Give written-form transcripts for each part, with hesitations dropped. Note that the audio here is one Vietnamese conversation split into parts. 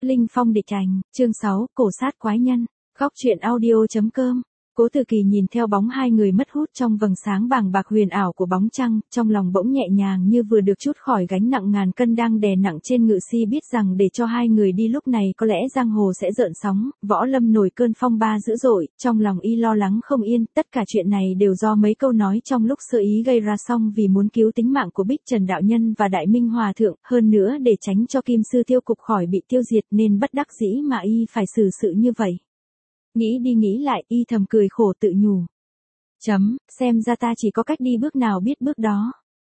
Linh phong địch ảnh, chương 6, cổ sát quái nhân. Góc truyện audio.com. Cố Từ Kỳ nhìn theo bóng hai người mất hút trong vầng sáng bàng bạc huyền ảo của bóng trăng, trong lòng bỗng nhẹ nhàng như vừa được trút khỏi gánh nặng ngàn cân đang đè nặng trên ngự si, biết rằng để cho hai người đi lúc này có lẽ giang hồ sẽ rợn sóng, võ lâm nổi cơn phong ba dữ dội, trong lòng y lo lắng không yên, tất cả chuyện này đều do mấy câu nói trong lúc sơ ý gây ra, xong vì muốn cứu tính mạng của Bích Trần đạo nhân và Đại Minh hòa thượng, hơn nữa để tránh cho Kim Sư Tiêu Cục khỏi bị tiêu diệt nên bất đắc dĩ mà y phải xử sự như vậy. Nghĩ đi nghĩ lại, y thầm cười khổ tự nhủ. Xem ra ta chỉ có cách đi bước nào biết bước đó.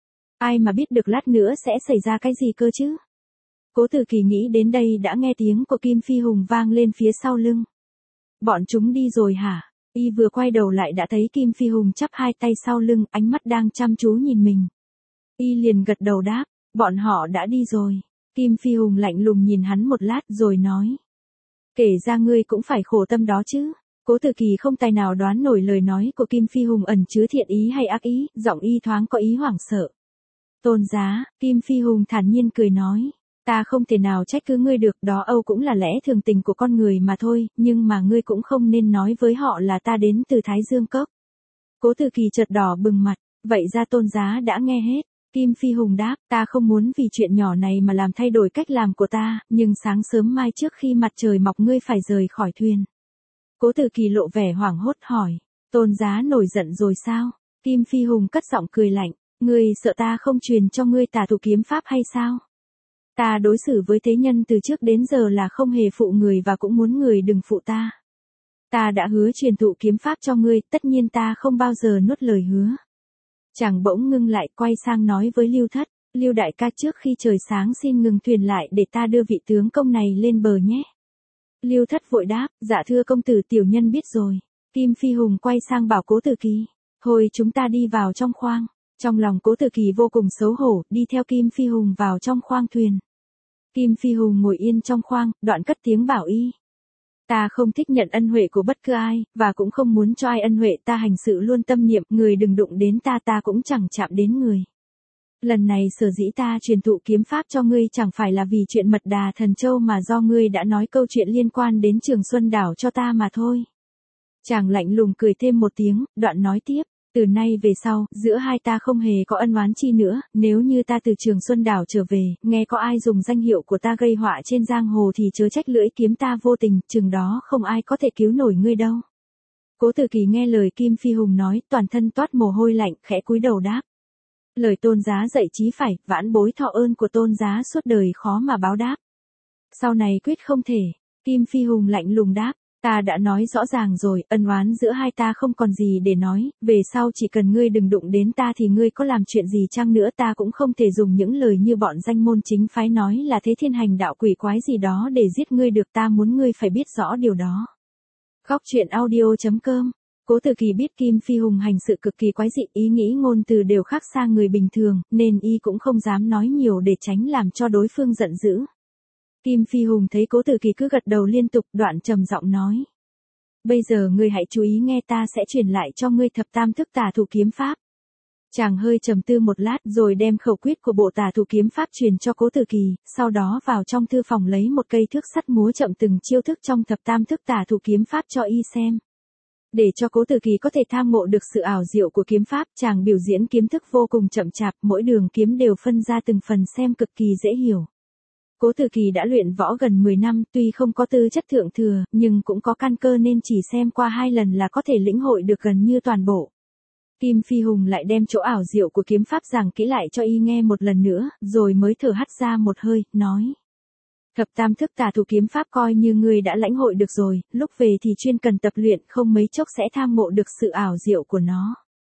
Ai mà biết được lát nữa sẽ xảy ra cái gì cơ chứ? Cố Từ Kỳ nghĩ đến đây đã nghe tiếng của Kim Phi Hùng vang lên phía sau lưng. Bọn chúng đi rồi hả? Y vừa quay đầu lại đã thấy Kim Phi Hùng chắp hai tay sau lưng, ánh mắt đang chăm chú nhìn mình. Y liền gật đầu đáp, bọn họ đã đi rồi. Kim Phi Hùng lạnh lùng nhìn hắn một lát rồi nói. Kể ra ngươi cũng phải khổ tâm đó chứ. Cố Từ Kỳ không tài nào đoán nổi lời nói của Kim Phi Hùng ẩn chứa thiện ý hay ác ý, giọng y thoáng có ý hoảng sợ. Tôn giá, Kim Phi Hùng thản nhiên cười nói. Ta không thể nào trách cứ ngươi được, đó âu cũng là lẽ thường tình của con người mà thôi, nhưng mà ngươi cũng không nên nói với họ là ta đến từ Thái Dương Cốc. Cố Từ Kỳ chợt đỏ bừng mặt, vậy ra tôn giá đã nghe hết. Kim Phi Hùng đáp, ta không muốn vì chuyện nhỏ này mà làm thay đổi cách làm của ta, nhưng sáng sớm mai trước khi mặt trời mọc ngươi phải rời khỏi thuyền. Cố Từ Kỳ lộ vẻ hoảng hốt hỏi, tôn giá nổi giận rồi sao? Kim Phi Hùng cất giọng cười lạnh, ngươi sợ ta không truyền cho ngươi Tà Thủ kiếm pháp hay sao? Ta đối xử với thế nhân từ trước đến giờ là không hề phụ người và cũng muốn người đừng phụ ta. Ta đã hứa truyền thụ kiếm pháp cho ngươi, tất nhiên ta không bao giờ nuốt lời hứa. Chàng bỗng ngưng lại, quay sang nói với Lưu Thất, Lưu đại ca, trước khi trời sáng xin ngừng thuyền lại để ta đưa vị tướng công này lên bờ nhé. Lưu Thất vội đáp, dạ thưa công tử, tiểu nhân biết rồi. Kim Phi Hùng quay sang bảo Cố Từ Kỳ, thôi chúng ta đi vào trong khoang. Trong lòng Cố Từ Kỳ vô cùng xấu hổ, đi theo Kim Phi Hùng vào trong khoang thuyền. Kim Phi Hùng ngồi yên trong khoang, đoạn cất tiếng bảo y. Ta không thích nhận ân huệ của bất cứ ai, và cũng không muốn cho ai ân huệ, ta hành sự luôn tâm niệm, người đừng đụng đến ta, ta cũng chẳng chạm đến người. Lần này sở dĩ ta truyền thụ kiếm pháp cho ngươi chẳng phải là vì chuyện Mật Đà Thần Châu mà do ngươi đã nói câu chuyện liên quan đến Trường Xuân Đảo cho ta mà thôi. Chàng lạnh lùng cười thêm một tiếng, đoạn nói tiếp. Từ nay về sau, giữa hai ta không hề có ân oán chi nữa, nếu như ta từ Trường Xuân Đảo trở về, nghe có ai dùng danh hiệu của ta gây họa trên giang hồ thì chớ trách lưỡi kiếm ta vô tình, chừng đó không ai có thể cứu nổi ngươi đâu. Cố Từ Kỳ nghe lời Kim Phi Hùng nói, toàn thân toát mồ hôi lạnh, khẽ cúi đầu đáp. Lời tôn giá dạy chí phải, vãn bối thọ ơn của tôn giá suốt đời khó mà báo đáp. Sau này quyết không thể. Kim Phi Hùng lạnh lùng đáp. Ta đã nói rõ ràng rồi, ân oán giữa hai ta không còn gì để nói, về sau chỉ cần ngươi đừng đụng đến ta thì ngươi có làm chuyện gì chăng nữa ta cũng không thể dùng những lời như bọn danh môn chính phái nói là thế thiên hành đạo quỷ quái gì đó để giết ngươi được, ta muốn ngươi phải biết rõ điều đó. Góc truyện audio.com. Cố Từ Kỳ biết Kim Phi Hùng hành sự cực kỳ quái dị, ý nghĩ ngôn từ đều khác xa người bình thường, nên y cũng không dám nói nhiều để tránh làm cho đối phương giận dữ. Kim Phi Hùng thấy Cố Từ Kỳ cứ gật đầu liên tục, đoạn trầm giọng nói. Bây giờ ngươi hãy chú ý nghe, ta sẽ truyền lại cho ngươi thập tam thức Tà Thủ kiếm pháp. Chàng hơi trầm tư một lát rồi đem khẩu quyết của bộ Tà Thủ kiếm pháp truyền cho Cố Từ Kỳ, sau đó vào trong thư phòng lấy một cây thước sắt múa chậm từng chiêu thức trong thập tam thức Tà Thủ kiếm pháp cho y xem. Để cho Cố Từ Kỳ có thể tham ngộ được sự ảo diệu của kiếm pháp, chàng biểu diễn kiếm thức vô cùng chậm chạp, mỗi đường kiếm đều phân ra từng phần xem cực kỳ dễ hiểu. Cố Từ Kỳ đã luyện võ gần 10 năm, tuy không có tư chất thượng thừa, nhưng cũng có căn cơ nên chỉ xem qua 2 lần là có thể lĩnh hội được gần như toàn bộ. Kim Phi Hùng lại đem chỗ ảo diệu của kiếm pháp giảng kỹ lại cho y nghe một lần nữa, rồi mới thở hắt ra một hơi, nói. Thập tam thức Tà Thủ kiếm pháp coi như ngươi đã lãnh hội được rồi, lúc về thì chuyên cần tập luyện, không mấy chốc sẽ tham ngộ được sự ảo diệu của nó.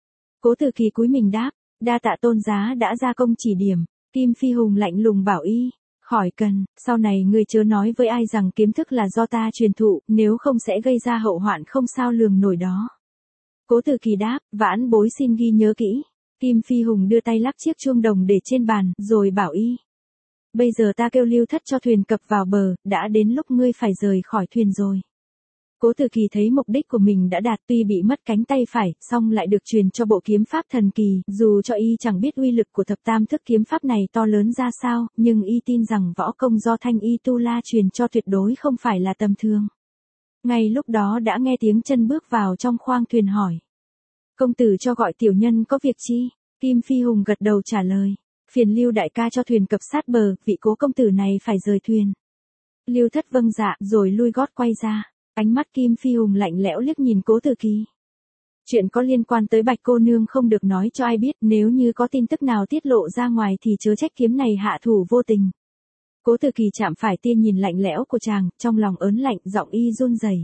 Cố Từ Kỳ cúi mình đáp, đa tạ tôn giá đã ra công chỉ điểm. Kim Phi Hùng lạnh lùng bảo y. Khỏi cần, sau này ngươi chớ nói với ai rằng kiếm thức là do ta truyền thụ, nếu không sẽ gây ra hậu hoạn không sao lường nổi đó. Cố Từ Kỳ đáp, vãn bối xin ghi nhớ kỹ. Kim Phi Hùng đưa tay lắc chiếc chuông đồng để trên bàn, rồi bảo y. Bây giờ ta kêu Lưu Thất cho thuyền cập vào bờ, đã đến lúc ngươi phải rời khỏi thuyền rồi. Cố Từ Kỳ thấy mục đích của mình đã đạt, tuy bị mất cánh tay phải, song lại được truyền cho bộ kiếm pháp thần kỳ, dù cho y chẳng biết uy lực của thập tam thức kiếm pháp này to lớn ra sao, nhưng y tin rằng võ công do Thanh Y Tu La truyền cho tuyệt đối không phải là tầm thường. Ngay lúc đó đã nghe tiếng chân bước vào trong khoang thuyền hỏi. Công tử cho gọi tiểu nhân có việc chi? Kim Phi Hùng gật đầu trả lời. Phiền Lưu đại ca cho thuyền cập sát bờ, vị Cố công tử này phải rời thuyền. Lưu Thất vâng dạ rồi lui gót quay ra. Ánh mắt Kim Phi Hùng lạnh lẽo liếc nhìn Cố Từ Kỳ. Chuyện có liên quan tới Bạch cô nương không được nói cho ai biết, nếu như có tin tức nào tiết lộ ra ngoài thì chớ trách kiếm này hạ thủ vô tình. Cố Từ Kỳ chạm phải tia nhìn lạnh lẽo của chàng, trong lòng ớn lạnh, giọng y run rẩy.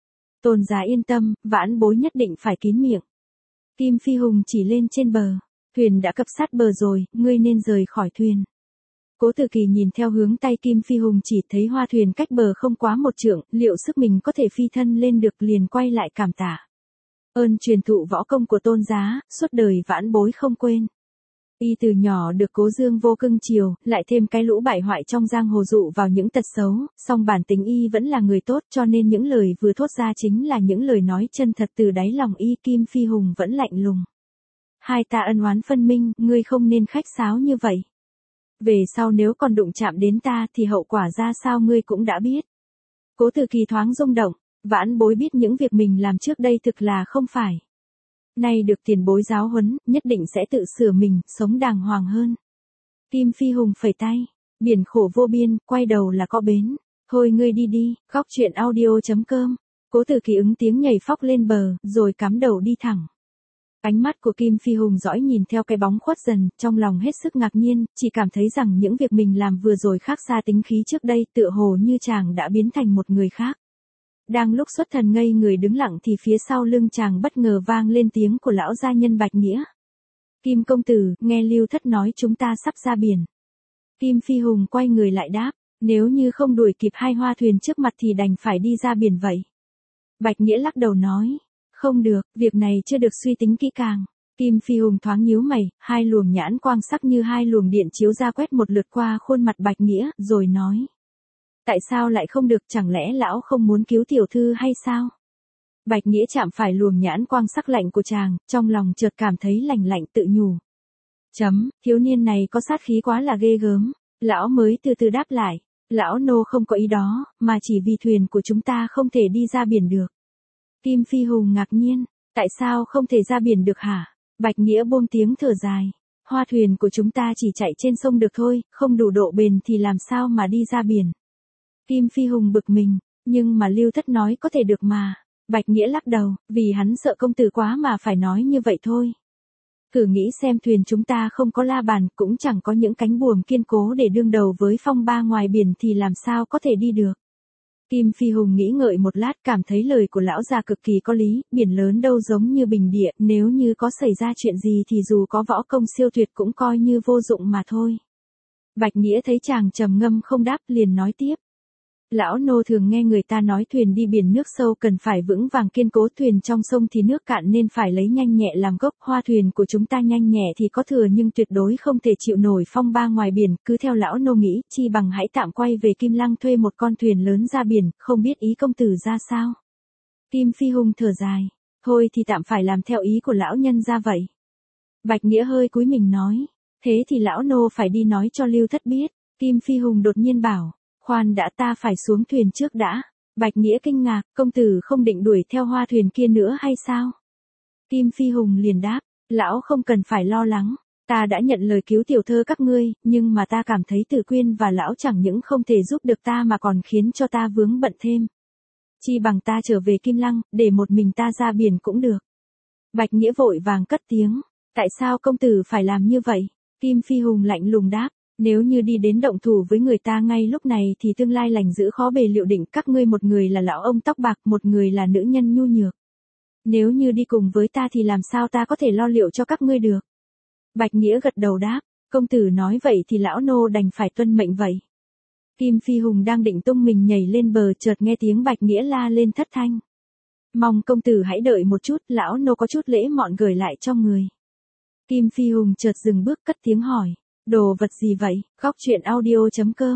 Tôn giá yên tâm, vãn bối nhất định phải kín miệng. Kim Phi Hùng chỉ lên trên bờ. Thuyền đã cập sát bờ rồi, ngươi nên rời khỏi thuyền. Cố Từ Kỳ nhìn theo hướng tay Kim Phi Hùng chỉ, thấy hoa thuyền cách bờ không quá 1 trượng, liệu sức mình có thể phi thân lên được, liền quay lại cảm tạ. Ơn truyền thụ võ công của tôn giá, suốt đời vãn bối không quên. Y từ nhỏ được Cố Dương vô cưng chiều, lại thêm cái lũ bại hoại trong giang hồ dụ vào những tật xấu, song bản tính y vẫn là người tốt, cho nên những lời vừa thốt ra chính là những lời nói chân thật từ đáy lòng y. Kim Phi Hùng vẫn lạnh lùng. Hai ta ân oán phân minh, ngươi không nên khách sáo như vậy. Về sau nếu còn đụng chạm đến ta thì hậu quả ra sao ngươi cũng đã biết. Cố Từ Kỳ thoáng rung động, vãn bối biết những việc mình làm trước đây thực là không phải. Nay được tiền bối giáo huấn, nhất định sẽ tự sửa mình, sống đàng hoàng hơn. Kim Phi Hùng phẩy tay, biển khổ vô biên, quay đầu là có bến. Thôi ngươi đi đi, góc chuyện audio.com. Cố Từ Kỳ ứng tiếng nhảy phóc lên bờ, rồi cắm đầu đi thẳng. Ánh mắt của Kim Phi Hùng dõi nhìn theo cái bóng khuất dần, trong lòng hết sức ngạc nhiên, chỉ cảm thấy rằng những việc mình làm vừa rồi khác xa tính khí trước đây, tựa hồ như chàng đã biến thành một người khác. Đang lúc xuất thần ngây người đứng lặng thì phía sau lưng chàng bất ngờ vang lên tiếng của lão gia nhân Bạch Nghĩa. Kim công tử, nghe Lưu Thất nói chúng ta sắp ra biển. Kim Phi Hùng quay người lại đáp, nếu như không đuổi kịp hai hoa thuyền trước mặt thì đành phải đi ra biển vậy. Bạch Nghĩa lắc đầu nói. Không được, việc này chưa được suy tính kỹ càng. Kim Phi Hùng thoáng nhíu mày, hai luồng nhãn quang sắc như hai luồng điện chiếu ra quét một lượt qua khuôn mặt Bạch Nghĩa, rồi nói. Tại sao lại không được, chẳng lẽ lão không muốn cứu tiểu thư hay sao? Bạch Nghĩa chạm phải luồng nhãn quang sắc lạnh của chàng, trong lòng chợt cảm thấy lạnh lạnh tự nhủ. Thiếu niên này có sát khí quá là ghê gớm. Lão mới từ từ đáp lại. Lão nô không có ý đó, mà chỉ vì thuyền của chúng ta không thể đi ra biển được. Kim Phi Hùng ngạc nhiên, tại sao không thể ra biển được hả? Bạch Nghĩa buông tiếng thở dài. Hoa thuyền của chúng ta chỉ chạy trên sông được thôi, không đủ độ bền thì làm sao mà đi ra biển. Kim Phi Hùng bực mình, nhưng mà Lưu Thất nói có thể được mà. Bạch Nghĩa lắc đầu, vì hắn sợ công tử quá mà phải nói như vậy thôi. Thử nghĩ xem, thuyền chúng ta không có la bàn, cũng chẳng có những cánh buồm kiên cố để đương đầu với phong ba ngoài biển thì làm sao có thể đi được. Kim Phi Hùng nghĩ ngợi một lát, cảm thấy lời của lão già cực kỳ có lý, biển lớn đâu giống như bình địa, nếu như có xảy ra chuyện gì thì dù có võ công siêu tuyệt cũng coi như vô dụng mà thôi. Bạch Nghĩa thấy chàng trầm ngâm không đáp, liền nói tiếp. Lão nô thường nghe người ta nói thuyền đi biển nước sâu cần phải vững vàng kiên cố, thuyền trong sông thì nước cạn nên phải lấy nhanh nhẹ làm gốc. Hoa thuyền của chúng ta nhanh nhẹ thì có thừa nhưng tuyệt đối không thể chịu nổi phong ba ngoài biển, cứ theo lão nô nghĩ, chi bằng hãy tạm quay về Kim Lăng thuê một con thuyền lớn ra biển, không biết ý công tử ra sao. Kim Phi Hùng thở dài, thôi thì tạm phải làm theo ý của lão nhân ra vậy. Bạch Nghĩa hơi cúi mình nói, thế thì lão nô phải đi nói cho Lưu Thất biết. Kim Phi Hùng đột nhiên bảo. Khoan đã, ta phải xuống thuyền trước đã. Bạch Nghĩa kinh ngạc, công tử không định đuổi theo hoa thuyền kia nữa hay sao? Kim Phi Hùng liền đáp, lão không cần phải lo lắng. Ta đã nhận lời cứu tiểu thơ các ngươi, nhưng mà ta cảm thấy Tử Quyên và lão chẳng những không thể giúp được ta mà còn khiến cho ta vướng bận thêm. Chi bằng ta trở về Kim Lăng, để một mình ta ra biển cũng được. Bạch Nghĩa vội vàng cất tiếng, tại sao công tử phải làm như vậy? Kim Phi Hùng lạnh lùng đáp. Nếu như đi đến động thủ với người ta ngay lúc này thì tương lai lành dữ khó bề liệu định, các ngươi một người là lão ông tóc bạc, một người là nữ nhân nhu nhược. Nếu như đi cùng với ta thì làm sao ta có thể lo liệu cho các ngươi được? Bạch Nghĩa gật đầu đáp, công tử nói vậy thì lão nô đành phải tuân mệnh vậy. Kim Phi Hùng đang định tung mình nhảy lên bờ, chợt nghe tiếng Bạch Nghĩa la lên thất thanh. Mong công tử hãy đợi một chút, lão nô có chút lễ mọn gửi lại cho người. Kim Phi Hùng chợt dừng bước cất tiếng hỏi. Đồ vật gì vậy? Góc chuyện audio.com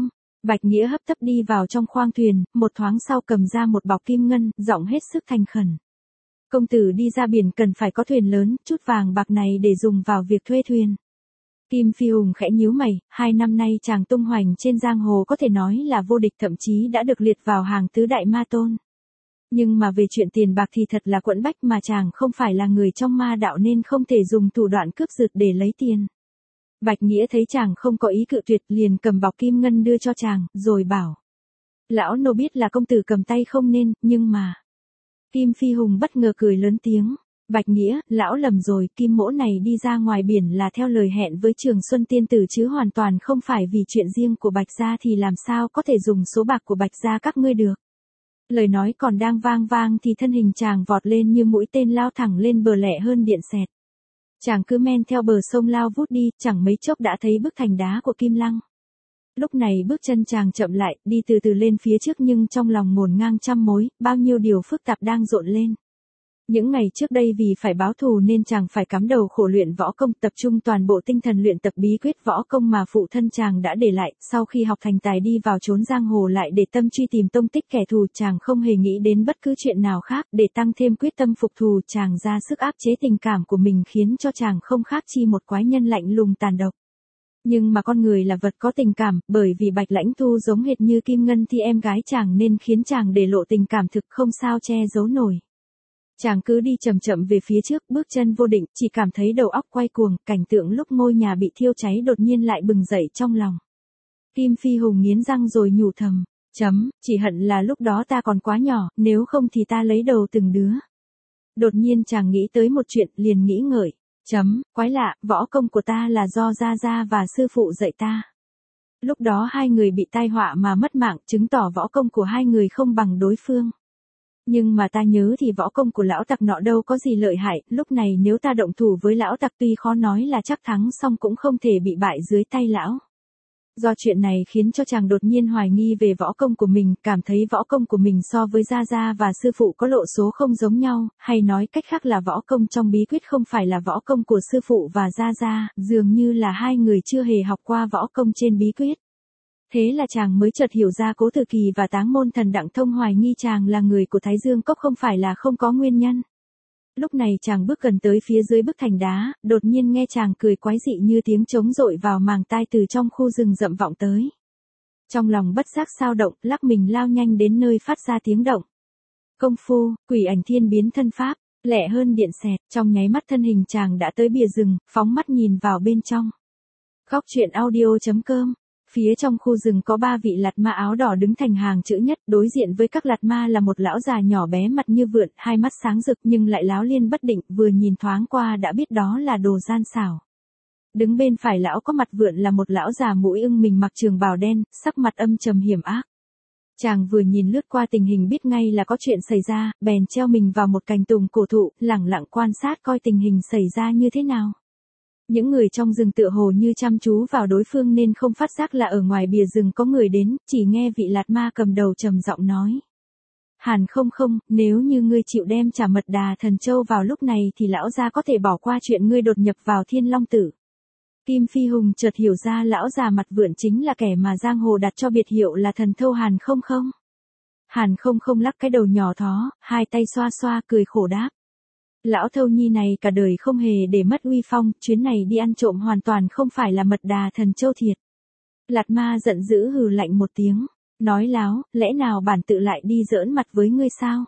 Bạch Nghĩa hấp tấp đi vào trong khoang thuyền, một thoáng sau cầm ra một bọc kim ngân, giọng hết sức thành khẩn. Công tử đi ra biển cần phải có thuyền lớn, chút vàng bạc này để dùng vào việc thuê thuyền. Kim Phi Hùng khẽ nhíu mày, 2 năm nay chàng tung hoành trên giang hồ có thể nói là vô địch, thậm chí đã được liệt vào hàng tứ đại ma tôn. Nhưng mà về chuyện tiền bạc thì thật là quẫn bách, mà chàng không phải là người trong ma đạo nên không thể dùng thủ đoạn cướp giật để lấy tiền. Bạch Nghĩa thấy chàng không có ý cự tuyệt, liền cầm bọc kim ngân đưa cho chàng, rồi bảo. Lão nô biết là công tử cầm tay không nên, nhưng mà... Kim Phi Hùng bất ngờ cười lớn tiếng. Bạch Nghĩa, lão lầm rồi, Kim Mỗ này đi ra ngoài biển là theo lời hẹn với Trường Xuân Tiên Tử chứ hoàn toàn không phải vì chuyện riêng của Bạch gia, thì làm sao có thể dùng số bạc của Bạch gia các ngươi được. Lời nói còn đang vang vang thì thân hình chàng vọt lên như mũi tên lao thẳng lên bờ lẹ hơn điện xẹt. Chàng cứ men theo bờ sông lao vút đi, chẳng mấy chốc đã thấy bức thành đá của Kim Lăng. Lúc này bước chân chàng chậm lại, đi từ từ lên phía trước, nhưng trong lòng ngổn ngang trăm mối, bao nhiêu điều phức tạp đang rộn lên. Những ngày trước đây vì phải báo thù nên chàng phải cắm đầu khổ luyện võ công, tập trung toàn bộ tinh thần luyện tập bí quyết võ công mà phụ thân chàng đã để lại. Sau khi học thành tài đi vào chốn giang hồ lại để tâm truy tìm tông tích kẻ thù, chàng không hề nghĩ đến bất cứ chuyện nào khác. Để tăng thêm quyết tâm phục thù, chàng ra sức áp chế tình cảm của mình, khiến cho chàng không khác chi một quái nhân lạnh lùng tàn độc. Nhưng mà con người là vật có tình cảm, bởi vì Bạch Lãnh Thu giống hệt như Kim Ngân thì em gái chàng nên khiến chàng để lộ tình cảm thực không sao che giấu nổi. Chàng cứ đi chậm chậm về phía trước, bước chân vô định, chỉ cảm thấy đầu óc quay cuồng, cảnh tượng lúc ngôi nhà bị thiêu cháy đột nhiên lại bừng dậy trong lòng. Kim Phi Hùng nghiến răng rồi nhủ thầm, chỉ hận là lúc đó ta còn quá nhỏ, nếu không thì ta lấy đầu từng đứa. Đột nhiên chàng nghĩ tới một chuyện, liền nghĩ ngợi, quái lạ, võ công của ta là do gia gia và sư phụ dạy ta. Lúc đó hai người bị tai họa mà mất mạng, chứng tỏ võ công của hai người không bằng đối phương. Nhưng mà ta nhớ thì võ công của lão tặc nọ đâu có gì lợi hại, lúc này nếu ta động thủ với lão tặc tuy khó nói là chắc thắng, song cũng không thể bị bại dưới tay lão. Do chuyện này khiến cho chàng đột nhiên hoài nghi về võ công của mình, cảm thấy võ công của mình so với gia gia và sư phụ có lộ số không giống nhau, hay nói cách khác là võ công trong bí quyết không phải là võ công của sư phụ và gia gia, dường như là hai người chưa hề học qua võ công trên bí quyết. Thế là chàng mới chợt hiểu ra Cố Tử Kỳ và Táng Môn Thần Đặng Thông hoài nghi chàng là người của Thái Dương Cốc không phải là không có nguyên nhân. Lúc này chàng bước gần tới phía dưới bức thành đá, đột nhiên nghe chàng cười quái dị như tiếng trống dội vào màng tai từ trong khu rừng rậm vọng tới. Trong lòng bất giác xao động, lắc mình lao nhanh đến nơi phát ra tiếng động. Công phu, quỷ ảnh thiên biến thân pháp, lẹ hơn điện xẹt, trong nháy mắt thân hình chàng đã tới bìa rừng, phóng mắt nhìn vào bên trong. Góc truyện audio.com. Phía trong khu rừng có 3 vị lạt ma áo đỏ đứng thành hàng chữ nhất, đối diện với các lạt ma là một lão già nhỏ bé mặt như vượn, hai mắt sáng rực nhưng lại láo liên bất định, vừa nhìn thoáng qua đã biết đó là đồ gian xảo. Đứng bên phải lão có mặt vượn là một lão già mũi ưng, mình mặc trường bào đen, sắc mặt âm trầm hiểm ác. Chàng vừa nhìn lướt qua tình hình biết ngay là có chuyện xảy ra, bèn treo mình vào một cành tùng cổ thụ, lẳng lặng quan sát coi tình hình xảy ra như thế nào. Những người trong rừng tựa hồ như chăm chú vào đối phương nên không phát giác là ở ngoài bìa rừng có người đến, chỉ nghe vị lạt ma cầm đầu trầm giọng nói. Hàn không không, nếu như ngươi chịu đem trả Mật Đà Thần Châu vào lúc này thì lão gia có thể bỏ qua chuyện ngươi đột nhập vào Thiên Long Tử. Kim Phi Hùng chợt hiểu ra lão già mặt vượn chính là kẻ mà giang hồ đặt cho biệt hiệu là thần thâu Hàn không không. Hàn không không lắc cái đầu nhỏ thó, hai tay xoa xoa cười khổ đáp. Lão thâu nhi này cả đời không hề để mất uy phong, chuyến này đi ăn trộm hoàn toàn không phải là Mật Đà Thần Châu thiệt. Lạt ma giận dữ hừ lạnh một tiếng, nói láo, lẽ nào bản tự lại đi giỡn mặt với ngươi sao?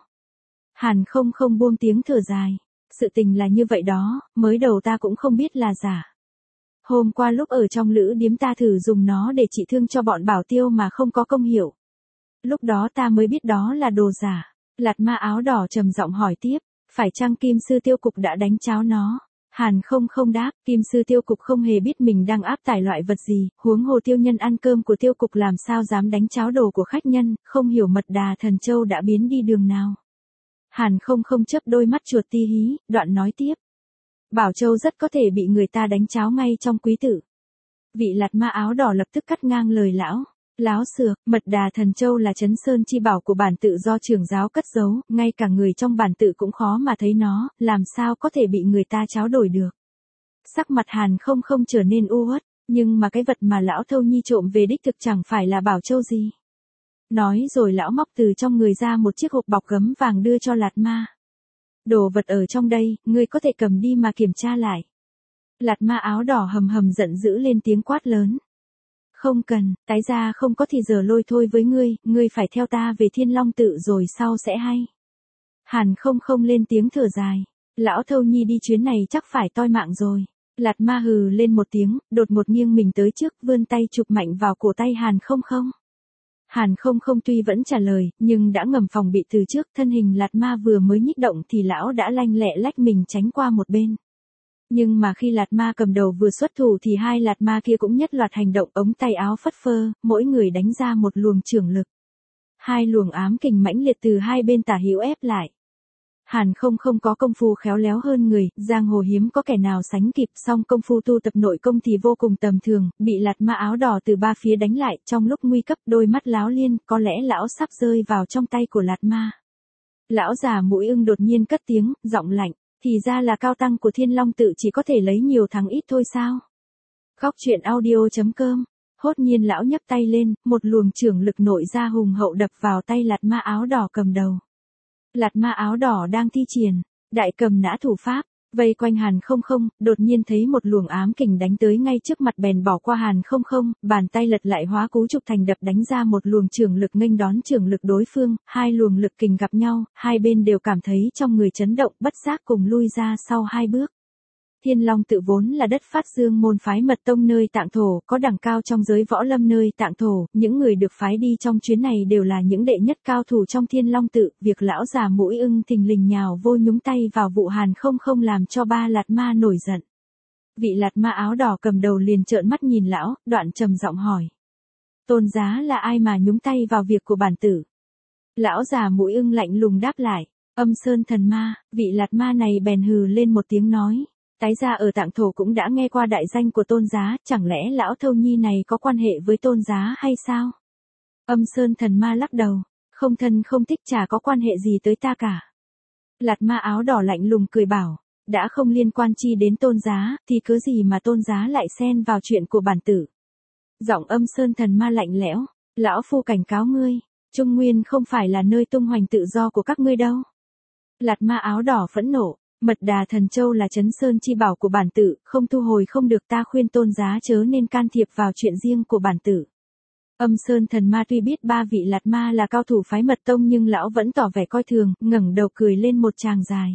Hàn không không buông tiếng thở dài, sự tình là như vậy đó, mới đầu ta cũng không biết là giả. Hôm qua lúc ở trong lữ điếm ta thử dùng nó để trị thương cho bọn Bảo Tiêu mà không có công hiệu. Lúc đó ta mới biết đó là đồ giả. Lạt ma áo đỏ trầm giọng hỏi tiếp. Phải chăng Kim Sư Tiêu Cục đã đánh cháo nó? Hàn không không đáp, Kim Sư Tiêu Cục không hề biết mình đang áp tải loại vật gì, huống hồ tiêu nhân ăn cơm của Tiêu Cục làm sao dám đánh cháo đồ của khách nhân, không hiểu Mật Đà Thần Châu đã biến đi đường nào. Hàn không không chớp đôi mắt chuột ti hí, đoạn nói tiếp. Bảo Châu rất có thể bị người ta đánh cháo ngay trong quý tử. Vị lạt ma áo đỏ lập tức cắt ngang lời lão. Láo xược, Mật Đà Thần Châu là trấn sơn chi bảo của bản tự do trưởng giáo cất giấu, ngay cả người trong bản tự cũng khó mà thấy nó, làm sao có thể bị người ta tráo đổi được. Sắc mặt Hàn không không trở nên u uất, Nhưng mà cái vật mà lão Thâu Nhi trộm về đích thực chẳng phải là bảo châu gì. Nói rồi lão móc từ trong người ra một chiếc hộp bọc gấm vàng đưa cho Lạt Ma. Đồ vật ở trong đây, ngươi có thể cầm đi mà kiểm tra lại. Lạt Ma áo đỏ hầm hầm giận dữ lên tiếng quát lớn. Không cần, tái gia không có thì giờ lôi thôi với ngươi phải theo ta về Thiên Long Tự rồi sau sẽ hay. Hàn không lên tiếng thở dài. Lão Thâu Nhi đi chuyến này chắc phải toi mạng rồi. Lạt Ma hừ lên một tiếng, đột ngột nghiêng mình tới trước, vươn tay chụp mạnh vào cổ tay Hàn không. Hàn không tuy vẫn trả lời, nhưng đã ngầm phòng bị từ trước, thân hình Lạt Ma vừa mới nhích động thì lão đã lanh lẹ lách mình tránh qua một bên. Nhưng mà khi Lạt Ma cầm đầu vừa xuất thủ thì hai Lạt Ma kia cũng nhất loạt hành động, ống tay áo phất phơ, mỗi người đánh ra một luồng chưởng lực. Hai luồng ám kình mãnh liệt từ hai bên tả hữu ép lại. Hàn không có công phu khéo léo hơn người, giang hồ hiếm có kẻ nào sánh kịp, song công phu tu tập nội công thì vô cùng tầm thường, bị Lạt Ma áo đỏ từ ba phía đánh lại, trong lúc nguy cấp đôi mắt láo liên, có lẽ lão sắp rơi vào trong tay của Lạt Ma. Lão già Mũi Ưng đột nhiên cất tiếng, giọng lạnh, thì ra là cao tăng của Thiên Long Tự chỉ có thể lấy nhiều thắng ít thôi sao? Góc truyện audio.com. Hốt nhiên lão nhấc tay lên, một luồng chưởng lực nội ra hùng hậu đập vào tay Lạt Ma áo đỏ cầm đầu. Lạt Ma áo đỏ đang thi triển đại cầm nã thủ pháp, vây quanh Hàn không, đột nhiên thấy một luồng ám kình đánh tới ngay trước mặt bèn bỏ qua Hàn không, bàn tay lật lại hóa cú trục thành đập đánh ra một luồng chưởng lực nghênh đón chưởng lực đối phương, hai luồng lực kình gặp nhau, hai bên đều cảm thấy trong người chấn động, bất giác cùng lui ra sau hai bước. Thiên Long Tự vốn là đất phát dương môn phái mật tông nơi Tạng Thổ, có đẳng cao trong giới võ lâm nơi Tạng Thổ, những người được phái đi trong chuyến này đều là những đệ nhất cao thủ trong Thiên Long Tự, việc lão già Mũi Ưng thình lình nhào vô nhúng tay vào vụ Hàn không làm cho ba Lạt Ma nổi giận. Vị Lạt Ma áo đỏ cầm đầu liền trợn mắt nhìn lão, đoạn trầm giọng hỏi. Tôn giá là ai mà nhúng tay vào việc của bản tử? Lão già Mũi Ưng lạnh lùng đáp lại, Âm Sơn Thần Ma. Vị Lạt Ma này bèn hừ lên một tiếng nói. Tái gia ở Tạng Thổ cũng đã nghe qua đại danh của Tôn giá, chẳng lẽ lão Thâu Nhi này có quan hệ với Tôn giá hay sao? Âm Sơn Thần Ma lắc đầu, không thân không thích, chả có quan hệ gì tới ta cả. Lạt Ma áo đỏ lạnh lùng cười bảo, đã không liên quan chi đến Tôn giá, thì cớ gì mà Tôn giá lại xen vào chuyện của bản tử? Giọng Âm Sơn Thần Ma lạnh lẽo, lão phu cảnh cáo ngươi, Trung Nguyên không phải là nơi tung hoành tự do của các ngươi đâu. Lạt Ma áo đỏ phẫn nộ. Mật Đà Thần Châu là trấn sơn chi bảo của bản tử, không thu hồi không được, ta khuyên Tôn giá chớ nên can thiệp vào chuyện riêng của bản tử. Âm Sơn Thần Ma tuy biết ba vị Lạt Ma là cao thủ phái mật tông nhưng lão vẫn tỏ vẻ coi thường, ngẩng đầu cười lên một tràng dài.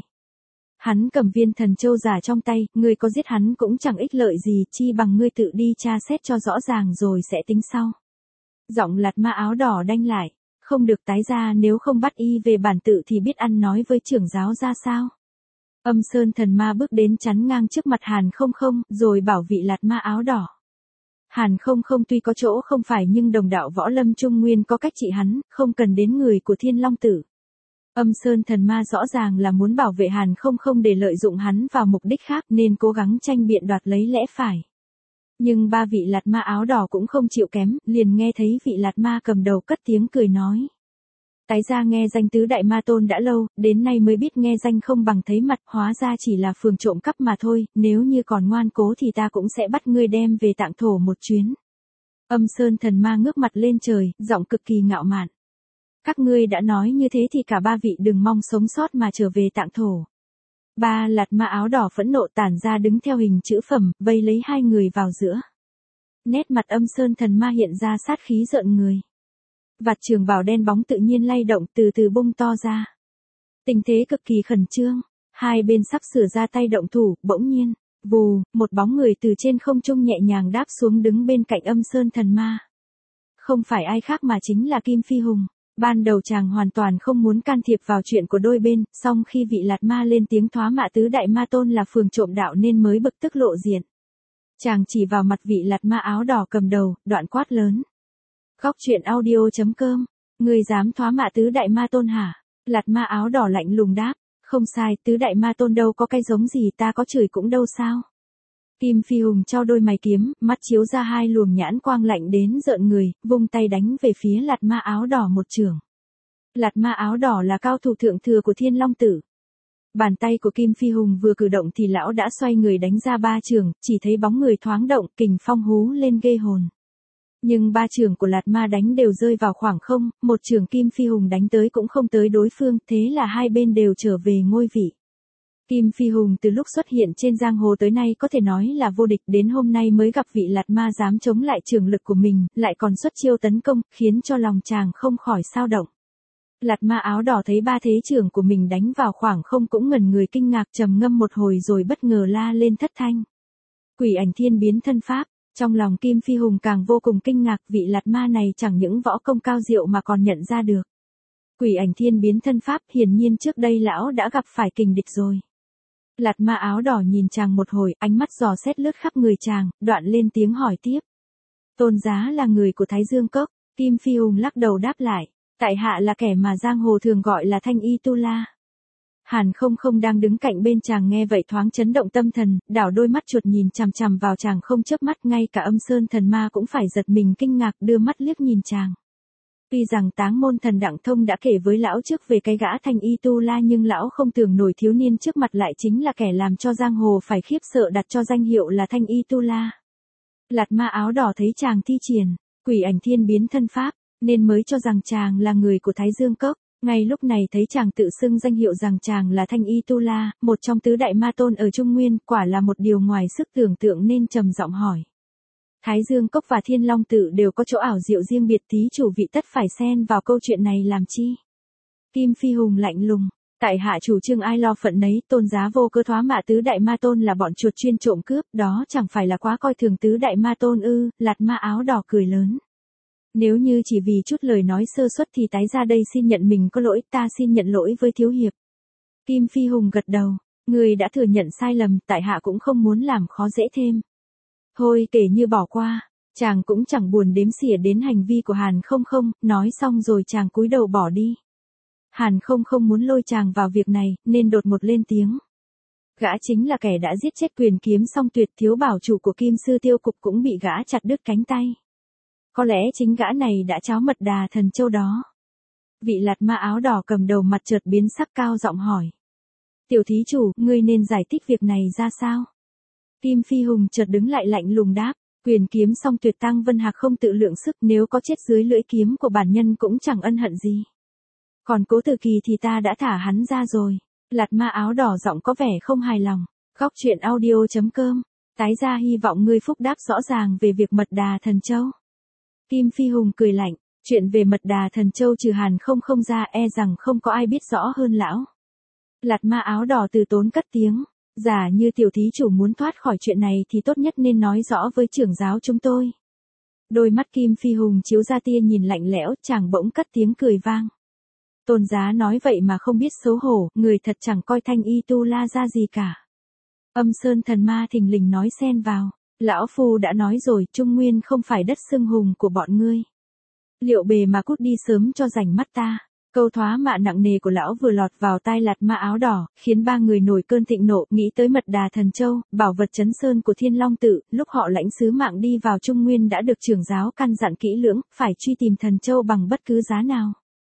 Hắn cầm viên Thần Châu giả trong tay, ngươi có giết hắn cũng chẳng ích lợi gì, chi bằng ngươi tự đi tra xét cho rõ ràng rồi sẽ tính sau. Giọng Lạt Ma áo đỏ đanh lại, không được tái ra, nếu không bắt y về bản tự thì biết ăn nói với trưởng giáo ra sao. Âm Sơn Thần Ma bước đến chắn ngang trước mặt Hàn không, rồi bảo vị Lạt Ma áo đỏ. Hàn không tuy có chỗ không phải nhưng đồng đạo võ lâm Trung Nguyên có cách trị hắn, không cần đến người của Thiên Long Tự. Âm Sơn Thần Ma rõ ràng là muốn bảo vệ Hàn không để lợi dụng hắn vào mục đích khác nên cố gắng tranh biện đoạt lấy lẽ phải. Nhưng ba vị Lạt Ma áo đỏ cũng không chịu kém, liền nghe thấy vị Lạt Ma cầm đầu cất tiếng cười nói. Tái gia nghe danh tứ đại ma tôn đã lâu, đến nay mới biết nghe danh không bằng thấy mặt, hóa ra chỉ là phường trộm cắp mà thôi, nếu như còn ngoan cố thì ta cũng sẽ bắt ngươi đem về Tạng Thổ một chuyến. Âm Sơn Thần Ma ngước mặt lên trời, giọng cực kỳ ngạo mạn. Các ngươi đã nói như thế thì cả ba vị đừng mong sống sót mà trở về Tạng Thổ. Ba Lạt Ma áo đỏ phẫn nộ tản ra đứng theo hình chữ phẩm, vây lấy hai người vào giữa. Nét mặt Âm Sơn Thần Ma hiện ra sát khí rợn người. Vạt trường bào đen bóng tự nhiên lay động từ từ bung to ra. Tình thế cực kỳ khẩn trương, hai bên sắp sửa ra tay động thủ, bỗng nhiên, vù, một bóng người từ trên không trung nhẹ nhàng đáp xuống đứng bên cạnh Âm Sơn Thần Ma. Không phải ai khác mà chính là Kim Phi Hùng. Ban đầu chàng hoàn toàn không muốn can thiệp vào chuyện của đôi bên, song khi vị Lạt Ma lên tiếng thoá mạ tứ đại ma tôn là phường trộm đạo nên mới bực tức lộ diện. Chàng chỉ vào mặt vị Lạt Ma áo đỏ cầm đầu, đoạn quát lớn. Góc truyện audio.com, ngươi dám thoá mạ tứ đại ma tôn hả? Lạt Ma áo đỏ lạnh lùng đáp, không sai, tứ đại ma tôn đâu có cái giống gì, ta có chửi cũng đâu sao. Kim Phi Hùng trao đôi mày kiếm, mắt chiếu ra hai luồng nhãn quang lạnh đến rợn người, vung tay đánh về phía Lạt Ma áo đỏ một chưởng. Lạt Ma áo đỏ là cao thủ thượng thừa của Thiên Long Tự. Bàn tay của Kim Phi Hùng vừa cử động thì lão đã xoay người đánh ra 3 chưởng, chỉ thấy bóng người thoáng động, kình phong hú lên ghê hồn. Nhưng 3 chưởng của Lạt Ma đánh đều rơi vào khoảng không, một chưởng Kim Phi Hùng đánh tới cũng không tới đối phương, thế là hai bên đều trở về ngôi vị. Kim Phi Hùng từ lúc xuất hiện trên giang hồ tới nay có thể nói là vô địch, đến hôm nay mới gặp vị Lạt Ma dám chống lại chưởng lực của mình, lại còn xuất chiêu tấn công, khiến cho lòng chàng không khỏi xao động. Lạt Ma áo đỏ thấy 3 thế chưởng của mình đánh vào khoảng không cũng ngẩn người kinh ngạc, trầm ngâm một hồi rồi bất ngờ la lên thất thanh. Quỷ ảnh thiên biến thân pháp. Trong lòng Kim Phi Hùng càng vô cùng kinh ngạc, vị Lạt Ma này chẳng những võ công cao diệu mà còn nhận ra được. Quỷ ảnh thiên biến thân pháp, hiển nhiên trước đây lão đã gặp phải kình địch rồi. Lạt Ma áo đỏ nhìn chàng một hồi, ánh mắt dò xét lướt khắp người chàng, đoạn lên tiếng hỏi tiếp. Tôn giá là người của Thái Dương Cốc. Kim Phi Hùng lắc đầu đáp lại. Tại hạ là kẻ mà giang hồ thường gọi là Thanh Y Tu La. Hàn Không Không đang đứng cạnh bên chàng nghe vậy thoáng chấn động tâm thần, đảo đôi mắt chuột nhìn chằm chằm vào chàng không chớp mắt, ngay cả Âm Sơn Thần Ma cũng phải giật mình kinh ngạc đưa mắt liếc nhìn chàng. Tuy rằng Táng Môn Thần Đặng Thông đã kể với lão trước về cái gã Thanh Y Tu La nhưng lão không tưởng nổi thiếu niên trước mặt lại chính là kẻ làm cho giang hồ phải khiếp sợ đặt cho danh hiệu là Thanh Y Tu La. Lạt Ma áo đỏ thấy chàng thi triển quỷ ảnh thiên biến thân pháp, nên mới cho rằng chàng là người của Thái Dương Cốc. Ngay lúc này thấy chàng tự xưng danh hiệu rằng chàng là Thanh Y Tu La, một trong tứ đại ma tôn ở Trung Nguyên, quả là một điều ngoài sức tưởng tượng nên trầm giọng hỏi. Thái Dương Cốc và Thiên Long Tự đều có chỗ ảo diệu riêng biệt, thí chủ vị tất phải xen vào câu chuyện này làm chi? Kim Phi Hùng lạnh lùng. Tại hạ chủ trương ai lo phận nấy, tôn giá vô cớ thoá mạ tứ đại ma tôn là bọn chuột chuyên trộm cướp, đó chẳng phải là quá coi thường tứ đại ma tôn ư? Lạt Ma áo đỏ cười lớn. Nếu như chỉ vì chút lời nói sơ suất thì tái ra đây xin nhận mình có lỗi, ta xin nhận lỗi với thiếu hiệp. Kim Phi Hùng gật đầu, người đã thừa nhận sai lầm, tại hạ cũng không muốn làm khó dễ thêm. Thôi kể như bỏ qua, chàng cũng chẳng buồn đếm xỉa đến hành vi của Hàn Không Không, nói xong rồi chàng cúi đầu bỏ đi. Hàn Không Không muốn lôi chàng vào việc này, nên đột một lên tiếng. Gã chính là kẻ đã giết chết Quyền Kiếm Song Tuyệt, thiếu bảo chủ của Kim Sư Tiêu Cục cũng bị gã chặt đứt cánh tay. Có lẽ chính gã này đã tráo mật Đà Thần Châu đó. Vị Lạt Ma áo đỏ cầm đầu mặt chợt biến sắc, cao giọng hỏi. Tiểu thí chủ, ngươi nên giải thích việc này ra sao? Kim Phi Hùng chợt đứng lại lạnh lùng đáp. Quyền Kiếm Song Tuyệt Tăng Vân Hạc không tự lượng sức, nếu có chết dưới lưỡi kiếm của bản nhân cũng chẳng ân hận gì. Còn Cố Tử Kỳ thì ta đã thả hắn ra rồi. Lạt Ma áo đỏ giọng có vẻ không hài lòng. Góc truyện audio.com. Tái ra hy vọng ngươi phúc đáp rõ ràng về việc mật Đà Thần Châu. Kim Phi Hùng cười lạnh, chuyện về mật Đà Thần Châu trừ Hàn Không Không ra e rằng không có ai biết rõ hơn lão. Lạt Ma áo đỏ từ tốn cất tiếng, giả như tiểu thí chủ muốn thoát khỏi chuyện này thì tốt nhất nên nói rõ với trưởng giáo chúng tôi. Đôi mắt Kim Phi Hùng chiếu ra tia nhìn lạnh lẽo, chàng bỗng cất tiếng cười vang. Tôn giá nói vậy mà không biết xấu hổ, người thật chẳng coi Thanh Y Tu La ra gì cả. Âm Sơn Thần Ma thình lình nói xen vào. Lão Phu đã nói rồi, Trung Nguyên không phải đất xưng hùng của bọn ngươi. Liệu bề mà cút đi sớm cho rảnh mắt ta. Câu thoá mạ nặng nề của lão vừa lọt vào tai Lạt Ma áo đỏ, khiến ba người nổi cơn thịnh nộ, nghĩ tới mật Đà Thần Châu, bảo vật trấn sơn của Thiên Long Tự, lúc họ lãnh sứ mạng đi vào Trung Nguyên đã được trưởng giáo căn dặn kỹ lưỡng, phải truy tìm Thần Châu bằng bất cứ giá nào.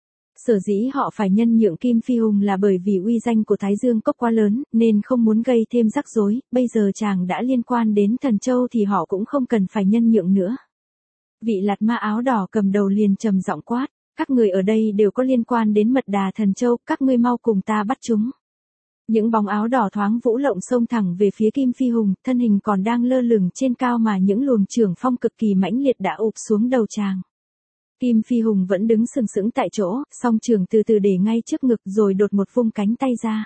Sở dĩ họ phải nhân nhượng Kim Phi Hùng là bởi vì uy danh của Thái Dương Cốc quá lớn, nên không muốn gây thêm rắc rối, bây giờ chàng đã liên quan đến Thần Châu thì họ cũng không cần phải nhân nhượng nữa. Vị Lạt Ma áo đỏ cầm đầu liền trầm giọng quát, các người ở đây đều có liên quan đến mật Đà Thần Châu, các ngươi mau cùng ta bắt chúng. Những bóng áo đỏ thoáng vũ lộng xông thẳng về phía Kim Phi Hùng, thân hình còn đang lơ lửng trên cao mà những luồng chưởng phong cực kỳ mãnh liệt đã ụp xuống đầu chàng. Kim Phi Hùng vẫn đứng sừng sững tại chỗ, song trường từ từ để ngay trước ngực rồi đột một vung cánh tay ra.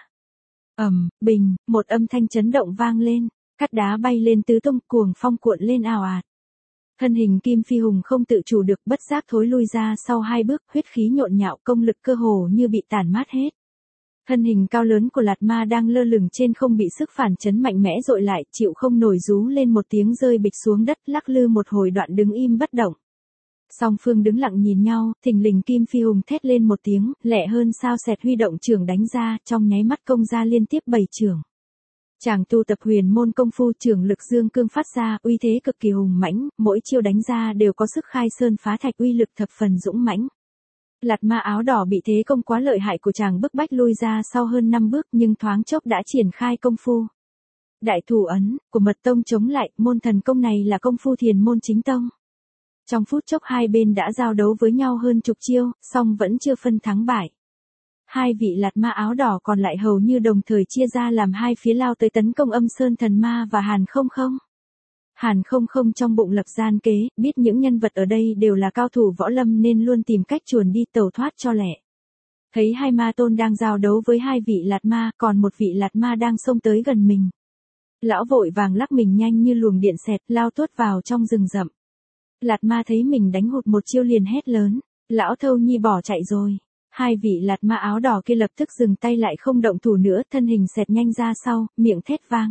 Bình, một âm thanh chấn động vang lên, cát đá bay lên tứ tung, cuồng phong cuộn lên ào ạt. Thân hình Kim Phi Hùng không tự chủ được bất giác thối lui ra sau 2 bước, huyết khí nhộn nhạo, công lực cơ hồ như bị tản mát hết. Thân hình cao lớn của Lạt Ma đang lơ lửng trên không bị sức phản chấn mạnh mẽ dội lại, chịu không nổi rú lên một tiếng rơi bịch xuống đất, lắc lư một hồi đoạn đứng im bất động. Song phương đứng lặng nhìn nhau, thình lình Kim Phi Hùng thét lên một tiếng, lẹ hơn sao xẹt huy động chưởng đánh ra, trong nháy mắt công ra liên tiếp 7 chưởng. Chàng tu tập huyền môn công phu, chưởng lực dương cương phát ra, uy thế cực kỳ hùng mãnh, mỗi chiêu đánh ra đều có sức khai sơn phá thạch, uy lực thập phần dũng mãnh. Lạt ma áo đỏ bị thế công quá lợi hại của chàng bức bách lui ra sau hơn 5 bước nhưng thoáng chốc đã triển khai công phu. Đại thủ ấn của Mật Tông chống lại, môn thần công này là công phu thiền môn chính tông. Trong phút chốc hai bên đã giao đấu với nhau hơn chục chiêu, song vẫn chưa phân thắng bại. Hai vị lạt ma áo đỏ còn lại hầu như đồng thời chia ra làm hai phía lao tới tấn công Âm Sơn Thần Ma và Hàn Không Không. Hàn Không Không trong bụng lập gian kế, biết những nhân vật ở đây đều là cao thủ võ lâm nên luôn tìm cách chuồn đi tẩu thoát cho lẹ. Thấy hai ma tôn đang giao đấu với hai vị lạt ma, còn một vị lạt ma đang xông tới gần mình. Lão vội vàng lắc mình nhanh như luồng điện xẹt, lao tuốt vào trong rừng rậm. Lạt ma thấy mình đánh hụt một chiêu liền hét lớn, lão Thâu Nhi bỏ chạy rồi. Hai vị lạt ma áo đỏ kia lập tức dừng tay lại không động thủ nữa, thân hình xẹt nhanh ra sau, miệng thét vang.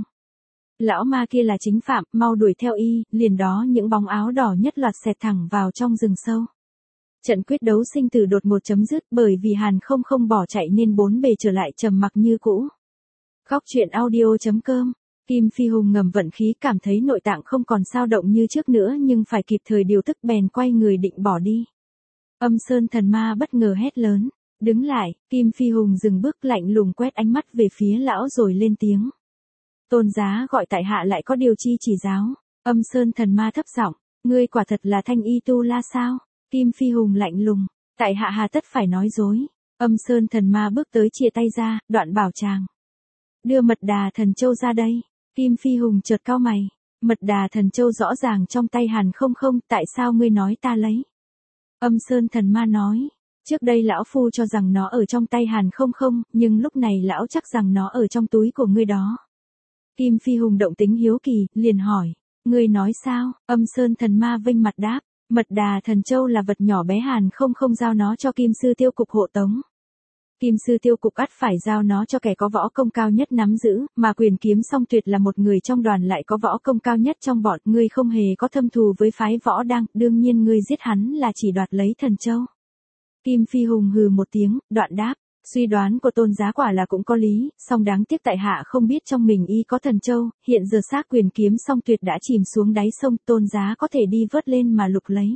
Lão ma kia là Chính Phạm, mau đuổi theo y, liền đó những bóng áo đỏ nhất loạt xẹt thẳng vào trong rừng sâu. Trận quyết đấu sinh tử đột ngột chấm dứt bởi vì Hàn Không Không bỏ chạy nên bốn bề trở lại trầm mặc như cũ. Góc truyện audio.com. Kim Phi Hùng ngầm vận khí cảm thấy nội tạng không còn dao động như trước nữa nhưng phải kịp thời điều tức bèn quay người định bỏ đi. Âm Sơn Thần Ma bất ngờ hét lớn, đứng lại, Kim Phi Hùng dừng bước lạnh lùng quét ánh mắt về phía lão rồi lên tiếng. Tôn giá gọi tại hạ lại có điều chi chỉ giáo. Âm Sơn Thần Ma thấp giọng, ngươi quả thật là Thanh Y Tu La sao? Kim Phi Hùng lạnh lùng, tại hạ hà tất phải nói dối. Âm Sơn Thần Ma bước tới chia tay ra, đoạn bảo chàng. Đưa Mật Đà Thần Châu ra đây. Kim Phi Hùng chợt cau mày, Mật Đà Thần Châu rõ ràng trong tay Hàn Không Không, tại sao ngươi nói ta lấy? Âm Sơn Thần Ma nói, trước đây lão phu cho rằng nó ở trong tay Hàn Không Không, nhưng lúc này lão chắc rằng nó ở trong túi của ngươi đó. Kim Phi Hùng động tính hiếu kỳ, liền hỏi, ngươi nói sao? Âm Sơn Thần Ma vênh mặt đáp, Mật Đà Thần Châu là vật nhỏ bé, Hàn Không Không giao nó cho Kim Sư Tiêu Cục hộ tống. Kim Sư Tiêu Cục ắt phải giao nó cho kẻ có võ công cao nhất nắm giữ, mà Quyền Kiếm Song Tuyệt là một người trong đoàn lại có võ công cao nhất trong bọn, ngươi không hề có thâm thù với phái võ đang, đương nhiên ngươi giết hắn là chỉ đoạt lấy Thần Châu. Kim Phi Hùng hừ một tiếng, đoạn đáp, suy đoán của Tôn giá quả là cũng có lý, song đáng tiếc tại hạ không biết trong mình y có Thần Châu, hiện giờ xác Quyền Kiếm Song Tuyệt đã chìm xuống đáy sông, Tôn giá có thể đi vớt lên mà lục lấy.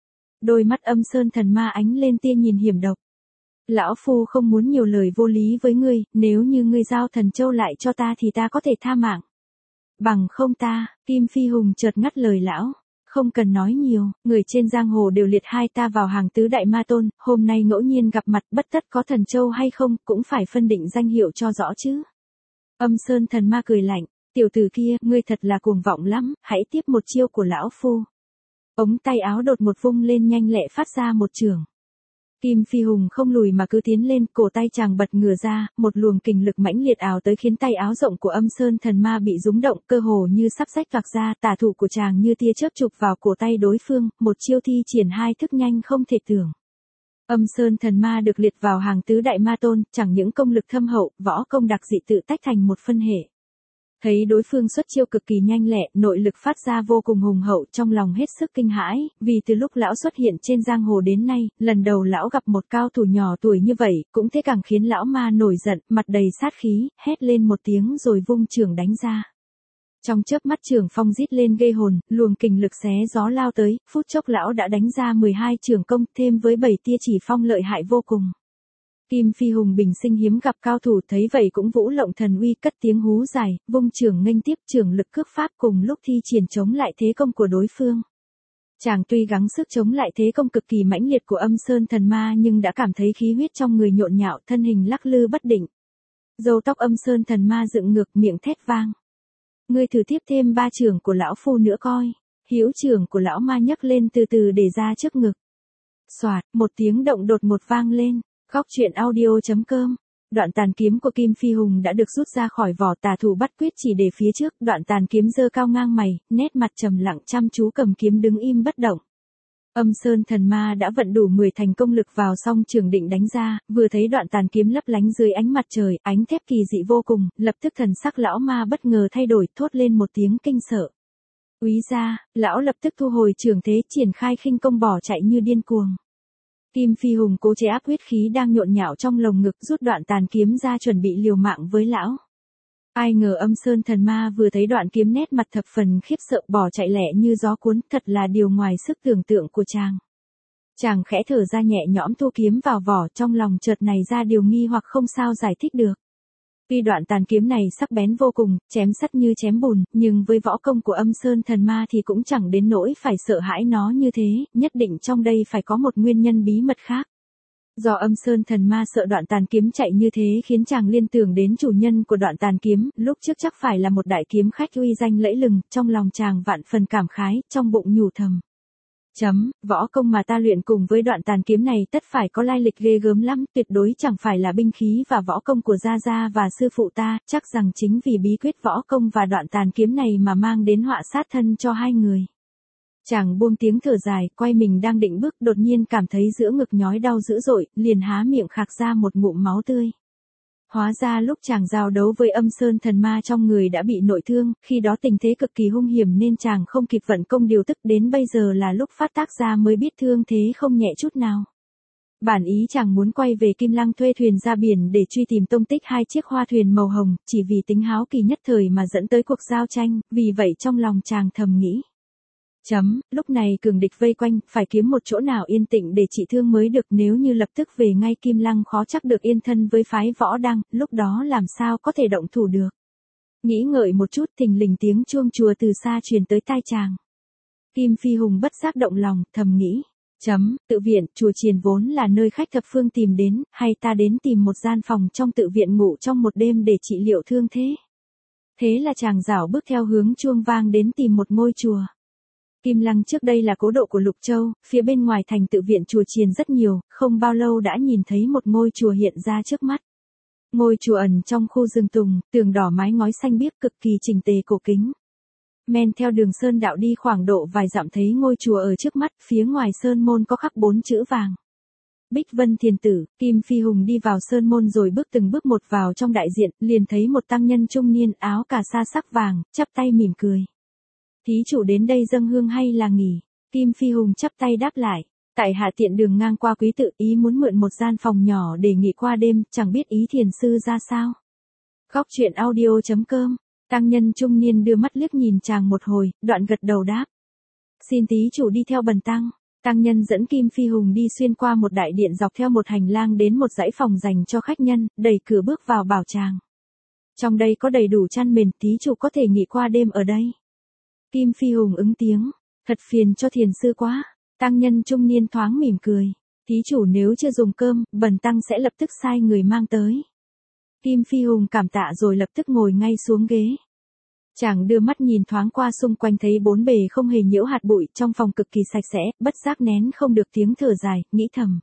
Đôi mắt Âm Sơn Thần Ma ánh lên tia nhìn hiểm độc. Lão phu không muốn nhiều lời vô lý với ngươi, nếu như ngươi giao Thần Châu lại cho ta thì ta có thể tha mạng. Bằng không ta, Kim Phi Hùng chợt ngắt lời lão, không cần nói nhiều, người trên giang hồ đều liệt hai ta vào hàng tứ đại ma tôn, hôm nay ngẫu nhiên gặp mặt bất tất có Thần Châu hay không, cũng phải phân định danh hiệu cho rõ chứ. Âm Sơn Thần Ma cười lạnh, tiểu tử kia, ngươi thật là cuồng vọng lắm, hãy tiếp một chiêu của lão phu. Ống tay áo đột một vung lên nhanh lẹ phát ra một chưởng. Kim Phi Hùng không lùi mà cứ tiến lên, cổ tay chàng bật ngửa ra, một luồng kình lực mãnh liệt ảo tới khiến tay áo rộng của Âm Sơn Thần Ma bị rúng động, cơ hồ như sắp rách toạc ra, tả thủ của chàng như tia chớp chụp vào cổ tay đối phương, một chiêu thi triển hai thức nhanh không thể tưởng. Âm Sơn Thần Ma được liệt vào hàng tứ đại ma tôn, chẳng những công lực thâm hậu, võ công đặc dị tự tách thành một phân hệ. Thấy đối phương xuất chiêu cực kỳ nhanh lẹ, nội lực phát ra vô cùng hùng hậu, trong lòng hết sức kinh hãi, vì từ lúc lão xuất hiện trên giang hồ đến nay, lần đầu lão gặp một cao thủ nhỏ tuổi như vậy, cũng thế càng khiến lão ma nổi giận, mặt đầy sát khí, hét lên một tiếng rồi vung chưởng đánh ra. Trong chớp mắt chưởng phong rít lên ghê hồn, luồng kình lực xé gió lao tới, phút chốc lão đã đánh ra 12 chưởng công, thêm với 7 tia chỉ phong lợi hại vô cùng. Kim Phi Hùng bình sinh hiếm gặp cao thủ, thấy vậy cũng vũ lộng thần uy, cất tiếng hú dài, vung chưởng nghênh tiếp, chưởng lực cước pháp cùng lúc thi triển chống lại thế công của đối phương. Chàng tuy gắng sức chống lại thế công cực kỳ mãnh liệt của Âm Sơn Thần Ma nhưng đã cảm thấy khí huyết trong người nhộn nhạo, thân hình lắc lư bất định. Râu tóc Âm Sơn Thần Ma dựng ngược, miệng thét vang. Ngươi thử tiếp thêm 3 chưởng của lão phu nữa coi. Hữu chưởng của lão ma nhấc lên từ từ để ra trước ngực. Xoạt, một tiếng động đột một vang lên. Góc truyện audio.com. Đoạn tàn kiếm của Kim Phi Hùng đã được rút ra khỏi vỏ, tà thủ bắt quyết chỉ để phía trước, đoạn tàn kiếm giơ cao ngang mày, nét mặt trầm lặng chăm chú cầm kiếm đứng im bất động. Âm Sơn Thần Ma đã vận đủ 10 thành công lực vào song trường định đánh ra, vừa thấy đoạn tàn kiếm lấp lánh dưới ánh mặt trời, ánh thép kỳ dị vô cùng, lập tức thần sắc lão ma bất ngờ thay đổi, thốt lên một tiếng kinh sợ. Úy gia, lão lập tức thu hồi trường thế, triển khai khinh công bỏ chạy như điên cuồng. Kim Phi Hùng cố chế áp huyết khí đang nhộn nhạo trong lồng ngực, rút đoạn tàn kiếm ra chuẩn bị liều mạng với lão. Ai ngờ Âm Sơn Thần Ma vừa thấy đoạn kiếm, nét mặt thập phần khiếp sợ, bỏ chạy lẹ như gió cuốn, thật là điều ngoài sức tưởng tượng của chàng. Chàng khẽ thở ra nhẹ nhõm thu kiếm vào vỏ, trong lòng chợt này ra điều nghi hoặc không sao giải thích được. Tuy đoạn tàn kiếm này sắc bén vô cùng, chém sắt như chém bùn, nhưng với võ công của Âm Sơn Thần Ma thì cũng chẳng đến nỗi phải sợ hãi nó như thế, nhất định trong đây phải có một nguyên nhân bí mật khác. Do Âm Sơn Thần Ma sợ đoạn tàn kiếm chạy như thế khiến chàng liên tưởng đến chủ nhân của đoạn tàn kiếm, lúc trước chắc phải là một đại kiếm khách uy danh lẫy lừng, trong lòng chàng vạn phần cảm khái, trong bụng nhủ thầm. Võ công mà ta luyện cùng với đoạn tàn kiếm này tất phải có lai lịch ghê gớm lắm, tuyệt đối chẳng phải là binh khí và võ công của gia gia và sư phụ ta, chắc rằng chính vì bí quyết võ công và đoạn tàn kiếm này mà mang đến họa sát thân cho hai người. Chàng buông tiếng thở dài, quay mình đang định bước, đột nhiên cảm thấy giữa ngực nhói đau dữ dội, liền há miệng khạc ra một ngụm máu tươi. Hóa ra lúc chàng giao đấu với Âm Sơn Thần Ma trong người đã bị nội thương, khi đó tình thế cực kỳ hung hiểm nên chàng không kịp vận công điều tức, đến bây giờ là lúc phát tác ra mới biết thương thế không nhẹ chút nào. Bản ý chàng muốn quay về Kim Lăng thuê thuyền ra biển để truy tìm tung tích hai chiếc hoa thuyền màu hồng, chỉ vì tính háo kỳ nhất thời mà dẫn tới cuộc giao tranh, vì vậy trong lòng chàng thầm nghĩ. Lúc này cường địch vây quanh, phải kiếm một chỗ nào yên tĩnh để trị thương mới được, nếu như lập tức về ngay Kim Lăng khó chắc được yên thân với phái Võ Đăng, lúc đó làm sao có thể động thủ được. Nghĩ ngợi một chút, thình lình tiếng chuông chùa từ xa truyền tới tai chàng. Kim Phi Hùng bất giác động lòng, thầm nghĩ. Tự viện, chùa chiền vốn là nơi khách thập phương tìm đến, hay ta đến tìm một gian phòng trong tự viện ngủ trong một đêm để trị liệu thương thế. Thế là chàng rảo bước theo hướng chuông vang đến tìm một ngôi chùa. Kim Lăng trước đây là cố độ của Lục Châu, phía bên ngoài thành tự viện chùa chiền rất nhiều, không bao lâu đã nhìn thấy một ngôi chùa hiện ra trước mắt. Ngôi chùa ẩn trong khu rừng tùng, tường đỏ mái ngói xanh biếc cực kỳ chỉnh tề cổ kính. Men theo đường sơn đạo đi khoảng độ vài dặm thấy ngôi chùa ở trước mắt, phía ngoài sơn môn có khắc 4 chữ vàng. Bích Vân Thiền Tử. Kim Phi Hùng đi vào sơn môn rồi bước từng bước một vào trong đại diện, liền thấy một tăng nhân trung niên áo cà sa sắc vàng, chắp tay mỉm cười. Thí chủ đến đây dâng hương hay là nghỉ? Kim Phi Hùng chắp tay đáp lại. Tại hạ tiện đường ngang qua quý tự, ý muốn mượn một gian phòng nhỏ để nghỉ qua đêm, chẳng biết ý thiền sư ra sao. Góc truyện audio.com. Tăng nhân trung niên đưa mắt liếc nhìn chàng một hồi, đoạn gật đầu đáp. Xin thí chủ đi theo bần tăng. Tăng nhân dẫn Kim Phi Hùng đi xuyên qua một đại điện dọc theo một hành lang đến một dãy phòng dành cho khách nhân, đẩy cửa bước vào bảo chàng. Trong đây có đầy đủ chăn mền, thí chủ có thể nghỉ qua đêm ở đây. Kim Phi Hùng ứng tiếng, thật phiền cho thiền sư quá. Tăng nhân trung niên thoáng mỉm cười. Thí chủ nếu chưa dùng cơm, bần tăng sẽ lập tức sai người mang tới. Kim Phi Hùng cảm tạ rồi lập tức ngồi ngay xuống ghế. Chàng đưa mắt nhìn thoáng qua xung quanh thấy bốn bề không hề nhiễu hạt bụi, trong phòng cực kỳ sạch sẽ, bất giác nén không được tiếng thở dài, nghĩ thầm.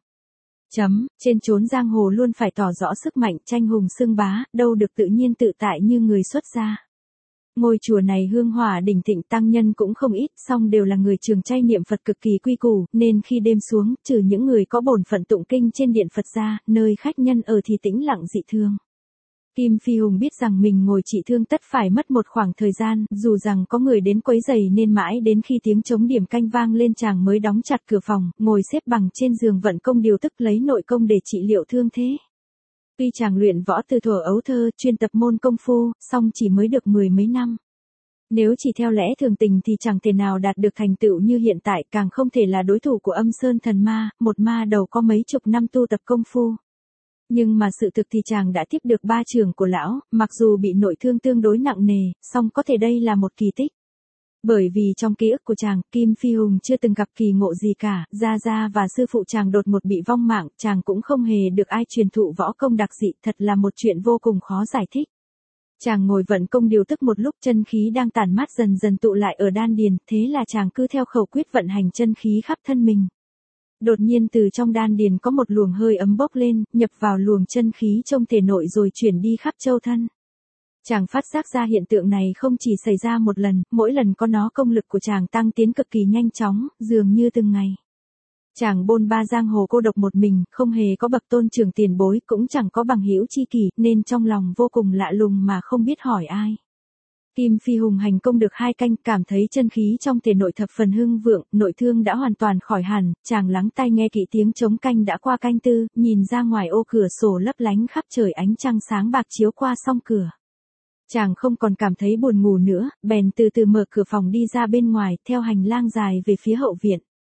Trên chốn giang hồ luôn phải tỏ rõ sức mạnh, tranh hùng xưng bá, đâu được tự nhiên tự tại như người xuất gia. Ngôi chùa này hương hỏa đỉnh thịnh, tăng nhân cũng không ít, song đều là người trường chay niệm Phật cực kỳ quy củ, nên khi đêm xuống, trừ những người có bổn phận tụng kinh trên điện Phật ra, nơi khách nhân ở thì tĩnh lặng dị thường. Kim Phi Hùng biết rằng mình ngồi trị thương tất phải mất một khoảng thời gian, dù rằng có người đến quấy rầy nên mãi đến khi tiếng trống điểm canh vang lên chàng mới đóng chặt cửa phòng, ngồi xếp bằng trên giường vận công điều tức lấy nội công để trị liệu thương thế. Tuy chàng luyện võ từ thuở ấu thơ, chuyên tập môn công phu, song chỉ mới được 10 mấy năm. Nếu chỉ theo lẽ thường tình thì chẳng thể nào đạt được thành tựu như hiện tại, càng không thể là đối thủ của Âm Sơn Thần Ma, một ma đầu có mấy chục năm tu tập công phu. Nhưng mà sự thực thì chàng đã tiếp được 3 trường của lão, mặc dù bị nội thương tương đối nặng nề, song có thể đây là một kỳ tích. Bởi vì trong ký ức của chàng, Kim Phi Hùng chưa từng gặp kỳ ngộ gì cả, gia gia và sư phụ chàng đột ngột bị vong mạng, chàng cũng không hề được ai truyền thụ võ công đặc dị, thật là một chuyện vô cùng khó giải thích. Chàng ngồi vận công điều tức một lúc, chân khí đang tản mát dần dần tụ lại ở đan điền, thế là chàng cứ theo khẩu quyết vận hành chân khí khắp thân mình. Đột nhiên từ trong đan điền có một luồng hơi ấm bốc lên, nhập vào luồng chân khí trong thể nội rồi chuyển đi khắp châu thân. Chàng phát giác ra hiện tượng này không chỉ xảy ra một lần, mỗi lần có nó công lực của chàng tăng tiến cực kỳ nhanh chóng, dường như từng ngày. Chàng bôn ba giang hồ cô độc một mình, không hề có bậc tôn trưởng tiền bối, cũng chẳng có bằng hữu chi kỷ, nên trong lòng vô cùng lạ lùng mà không biết hỏi ai. Kim Phi Hùng hành công được 2 canh, cảm thấy chân khí trong thể nội thập phần hưng vượng, nội thương đã hoàn toàn khỏi hẳn, chàng lắng tai nghe kỹ tiếng trống canh đã qua canh tư, nhìn ra ngoài ô cửa sổ lấp lánh khắp trời ánh trăng sáng bạc chiếu qua song cửa. Chàng không còn cảm thấy buồn ngủ nữa, bèn từ từ mở cửa phòng đi ra bên ngoài, theo hành lang dài về phía hậu viện.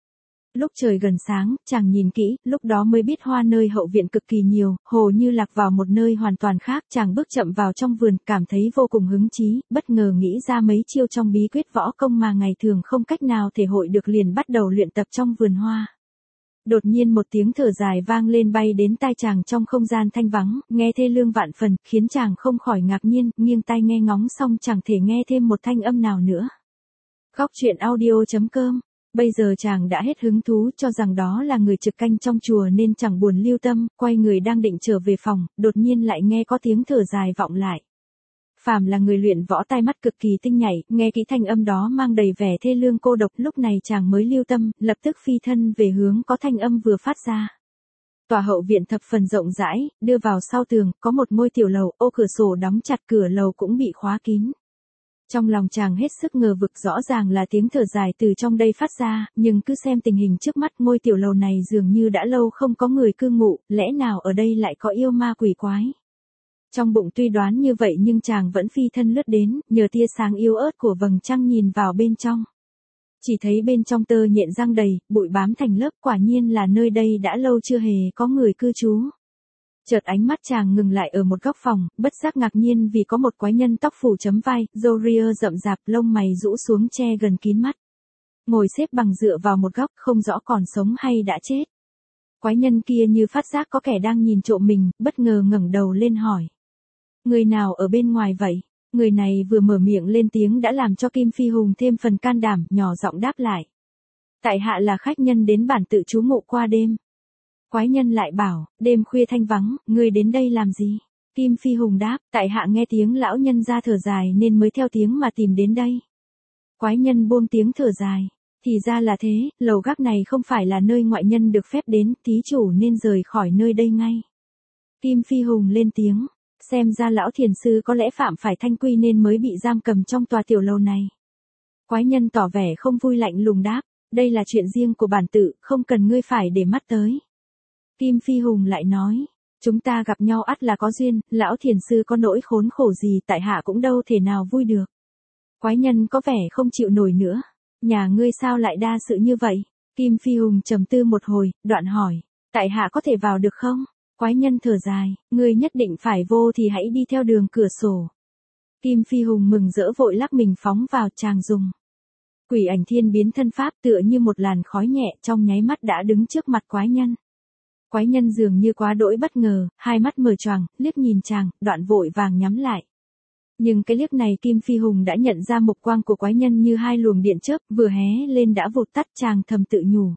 Lúc trời gần sáng, chàng nhìn kỹ, lúc đó mới biết hoa nơi hậu viện cực kỳ nhiều, hồ như lạc vào một nơi hoàn toàn khác. Chàng bước chậm vào trong vườn, cảm thấy vô cùng hứng chí, bất ngờ nghĩ ra mấy chiêu trong bí quyết võ công mà ngày thường không cách nào thể hội được, liền bắt đầu luyện tập trong vườn hoa. Đột nhiên một tiếng thở dài vang lên bay đến tai chàng trong không gian thanh vắng, nghe thê lương vạn phần, khiến chàng không khỏi ngạc nhiên, nghiêng tai nghe ngóng xong chẳng thể nghe thêm một thanh âm nào nữa. Góc truyện audio.com. Bây giờ chàng đã hết hứng thú, cho rằng đó là người trực canh trong chùa nên chẳng buồn lưu tâm, quay người đang định trở về phòng, đột nhiên lại nghe có tiếng thở dài vọng lại. Phàm là người luyện võ tai mắt cực kỳ tinh nhạy, nghe kỹ thanh âm đó mang đầy vẻ thê lương cô độc, lúc này chàng mới lưu tâm, lập tức phi thân về hướng có thanh âm vừa phát ra. Tòa hậu viện thập phần rộng rãi, đưa vào sau tường, có một ngôi tiểu lầu, ô cửa sổ đóng chặt, cửa lầu cũng bị khóa kín. Trong lòng chàng hết sức ngờ vực, rõ ràng là tiếng thở dài từ trong đây phát ra, nhưng cứ xem tình hình trước mắt, ngôi tiểu lầu này dường như đã lâu không có người cư ngụ, lẽ nào ở đây lại có yêu ma quỷ quái. Trong bụng tuy đoán như vậy nhưng chàng vẫn phi thân lướt đến, nhờ tia sáng yếu ớt của vầng trăng nhìn vào bên trong. Chỉ thấy bên trong tơ nhện răng đầy, bụi bám thành lớp, quả nhiên là nơi đây đã lâu chưa hề có người cư trú. Chợt ánh mắt chàng ngừng lại ở một góc phòng, bất giác ngạc nhiên vì có một quái nhân tóc phủ chấm vai, râu ria rậm rạp, lông mày rũ xuống che gần kín mắt. Ngồi xếp bằng dựa vào một góc, không rõ còn sống hay đã chết. Quái nhân kia như phát giác có kẻ đang nhìn trộm mình, bất ngờ ngẩng đầu lên hỏi. Người nào ở bên ngoài vậy? Người này vừa mở miệng lên tiếng đã làm cho Kim Phi Hùng thêm phần can đảm, nhỏ giọng đáp lại. Tại hạ là khách nhân đến bản tự trú ngụ qua đêm. Quái nhân lại bảo, đêm khuya thanh vắng, ngươi đến đây làm gì? Kim Phi Hùng đáp, tại hạ nghe tiếng lão nhân ra thở dài nên mới theo tiếng mà tìm đến đây. Quái nhân buông tiếng thở dài. Thì ra là thế, lầu gác này không phải là nơi ngoại nhân được phép đến, thí chủ nên rời khỏi nơi đây ngay. Kim Phi Hùng lên tiếng, xem ra lão thiền sư có lẽ phạm phải thanh quy nên mới bị giam cầm trong tòa tiểu lầu này. Quái nhân tỏ vẻ không vui, lạnh lùng đáp, đây là chuyện riêng của bản tự, không cần ngươi phải để mắt tới. Kim Phi Hùng lại nói, chúng ta gặp nhau ắt là có duyên, lão thiền sư có nỗi khốn khổ gì tại hạ cũng đâu thể nào vui được. Quái nhân có vẻ không chịu nổi nữa, nhà ngươi sao lại đa sự như vậy? Kim Phi Hùng trầm tư một hồi, đoạn hỏi, tại hạ có thể vào được không? Quái nhân thở dài, ngươi nhất định phải vô thì hãy đi theo đường cửa sổ. Kim Phi Hùng mừng rỡ vội lắc mình phóng vào, chàng dùng Quỷ Ảnh Thiên biến thân pháp, tựa như một làn khói nhẹ, trong nháy mắt đã đứng trước mặt quái nhân. Quái nhân dường như quá đỗi bất ngờ, hai mắt mở choàng, liếc nhìn chàng, đoạn vội vàng nhắm lại. Nhưng cái liếc này Kim Phi Hùng đã nhận ra mục quang của quái nhân như hai luồng điện chớp, vừa hé lên đã vụt tắt, chàng thầm tự nhủ.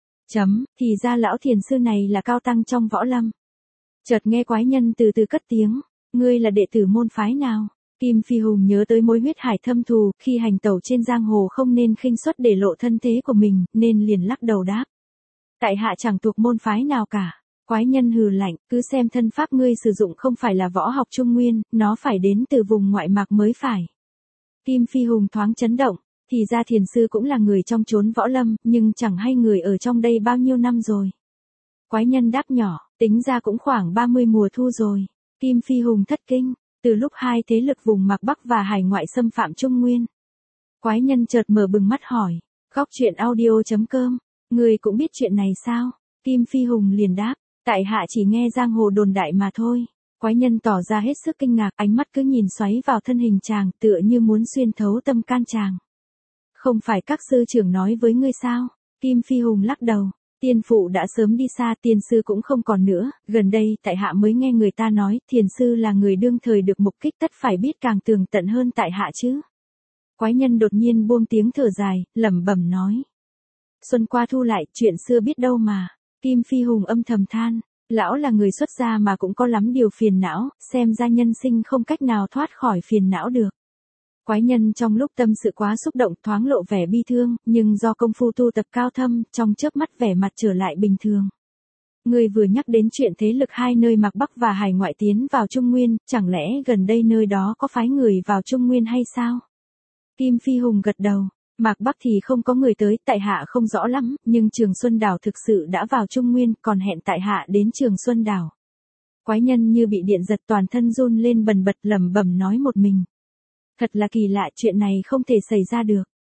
Thì ra lão thiền sư này là cao tăng trong võ lâm. Chợt nghe quái nhân từ từ cất tiếng, ngươi là đệ tử môn phái nào? Kim Phi Hùng nhớ tới mối huyết hải thâm thù, khi hành tẩu trên giang hồ không nên khinh suất để lộ thân thế của mình, nên liền lắc đầu đáp. Tại hạ chẳng thuộc môn phái nào cả. Quái nhân hừ lạnh, cứ xem thân pháp ngươi sử dụng không phải là võ học trung nguyên, nó phải đến từ vùng ngoại mạc mới phải. Kim Phi Hùng thoáng chấn động, thì ra thiền sư cũng là người trong chốn võ lâm, nhưng chẳng hay người ở trong đây bao nhiêu năm rồi. Quái nhân đáp nhỏ, tính ra cũng khoảng 30 mùa thu rồi. Kim Phi Hùng thất kinh, từ lúc hai thế lực vùng Mạc Bắc và hải ngoại xâm phạm Trung Nguyên. Quái nhân chợt mở bừng mắt hỏi, góc truyện audio.com, người cũng biết chuyện này sao? Kim Phi Hùng liền đáp, tại hạ chỉ nghe giang hồ đồn đại mà thôi. Quái nhân tỏ ra hết sức kinh ngạc, ánh mắt cứ nhìn xoáy vào thân hình chàng, tựa như muốn xuyên thấu tâm can chàng. Không phải các sư trưởng nói với ngươi sao? Kim Phi Hùng lắc đầu, tiên phụ đã sớm đi xa, tiên sư cũng không còn nữa, gần đây tại hạ mới nghe người ta nói, thiền sư là người đương thời được mục kích, tất phải biết càng tường tận hơn tại hạ chứ. Quái nhân đột nhiên buông tiếng thở dài, lẩm bẩm nói. Xuân qua thu lại, chuyện xưa biết đâu mà. Kim Phi Hùng âm thầm than, lão là người xuất gia mà cũng có lắm điều phiền não, xem ra nhân sinh không cách nào thoát khỏi phiền não được. Quái nhân trong lúc tâm sự quá xúc động thoáng lộ vẻ bi thương, nhưng do công phu tu tập cao thâm, trong chớp mắt vẻ mặt trở lại bình thường. Người vừa nhắc đến chuyện thế lực hai nơi Mạc Bắc và hải ngoại tiến vào Trung Nguyên, chẳng lẽ gần đây nơi đó có phái người vào Trung Nguyên hay sao? Kim Phi Hùng gật đầu. Mạc Bắc thì không có người tới, tại hạ không rõ lắm, nhưng Trường Xuân Đảo thực sự đã vào Trung Nguyên, còn hẹn tại hạ đến Trường Xuân Đảo. Quái nhân như bị điện giật toàn thân run lên bần bật, lẩm bẩm nói một mình. Thật là kỳ lạ, chuyện này không thể xảy ra được.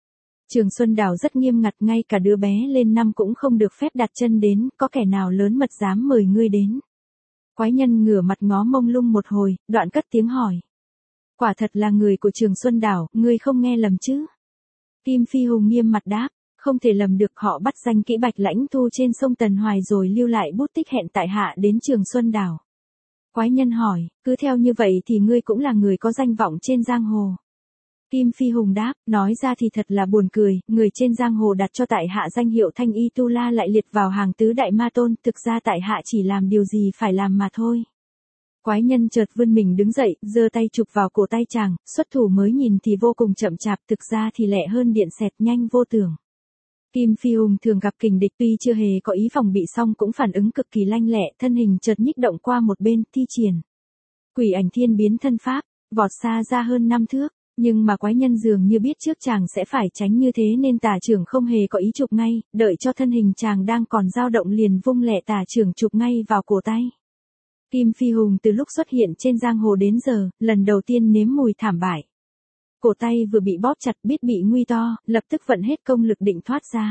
Trường Xuân Đảo rất nghiêm ngặt, ngay cả đứa bé lên năm cũng không được phép đặt chân đến, có kẻ nào lớn mật dám mời ngươi đến. Quái nhân ngửa mặt ngó mông lung một hồi, đoạn cất tiếng hỏi. Quả thật là người của Trường Xuân Đảo, ngươi không nghe lầm chứ? Kim Phi Hùng nghiêm mặt đáp, không thể lầm được, họ bắt danh kỹ Bạch Lãnh Thu trên sông Tần Hoài rồi lưu lại bút tích hẹn tại hạ đến Trường Xuân Đảo. Quái nhân hỏi, cứ theo như vậy thì ngươi cũng là người có danh vọng trên giang hồ. Kim Phi Hùng đáp, nói ra thì thật là buồn cười, người trên giang hồ đặt cho tại hạ danh hiệu Thanh Y Tu La lại liệt vào hàng tứ đại ma tôn, thực ra tại hạ chỉ làm điều gì phải làm mà thôi. Quái nhân chợt vươn mình đứng dậy, giơ tay chụp vào cổ tay chàng, xuất thủ mới nhìn thì vô cùng chậm chạp, thực ra thì lẹ hơn điện xẹt, nhanh vô tưởng. Kim Phi Hùng thường gặp kình địch, tuy chưa hề có ý phòng bị song cũng phản ứng cực kỳ lanh lẹ, thân hình chợt nhích động qua một bên, thi triển Quỷ Ảnh Thiên Biến thân pháp, vọt xa ra hơn 5 thước. Nhưng mà quái nhân dường như biết trước chàng sẽ phải tránh như thế nên tả chưởng không hề có ý chụp ngay, đợi cho thân hình chàng đang còn dao động liền vung lẹ tả chưởng chụp ngay vào cổ tay. Kim Phi Hùng từ lúc xuất hiện trên giang hồ đến giờ, lần đầu tiên nếm mùi thảm bại. Cổ tay vừa bị bóp chặt, biết bị nguy to, lập tức vận hết công lực định thoát ra.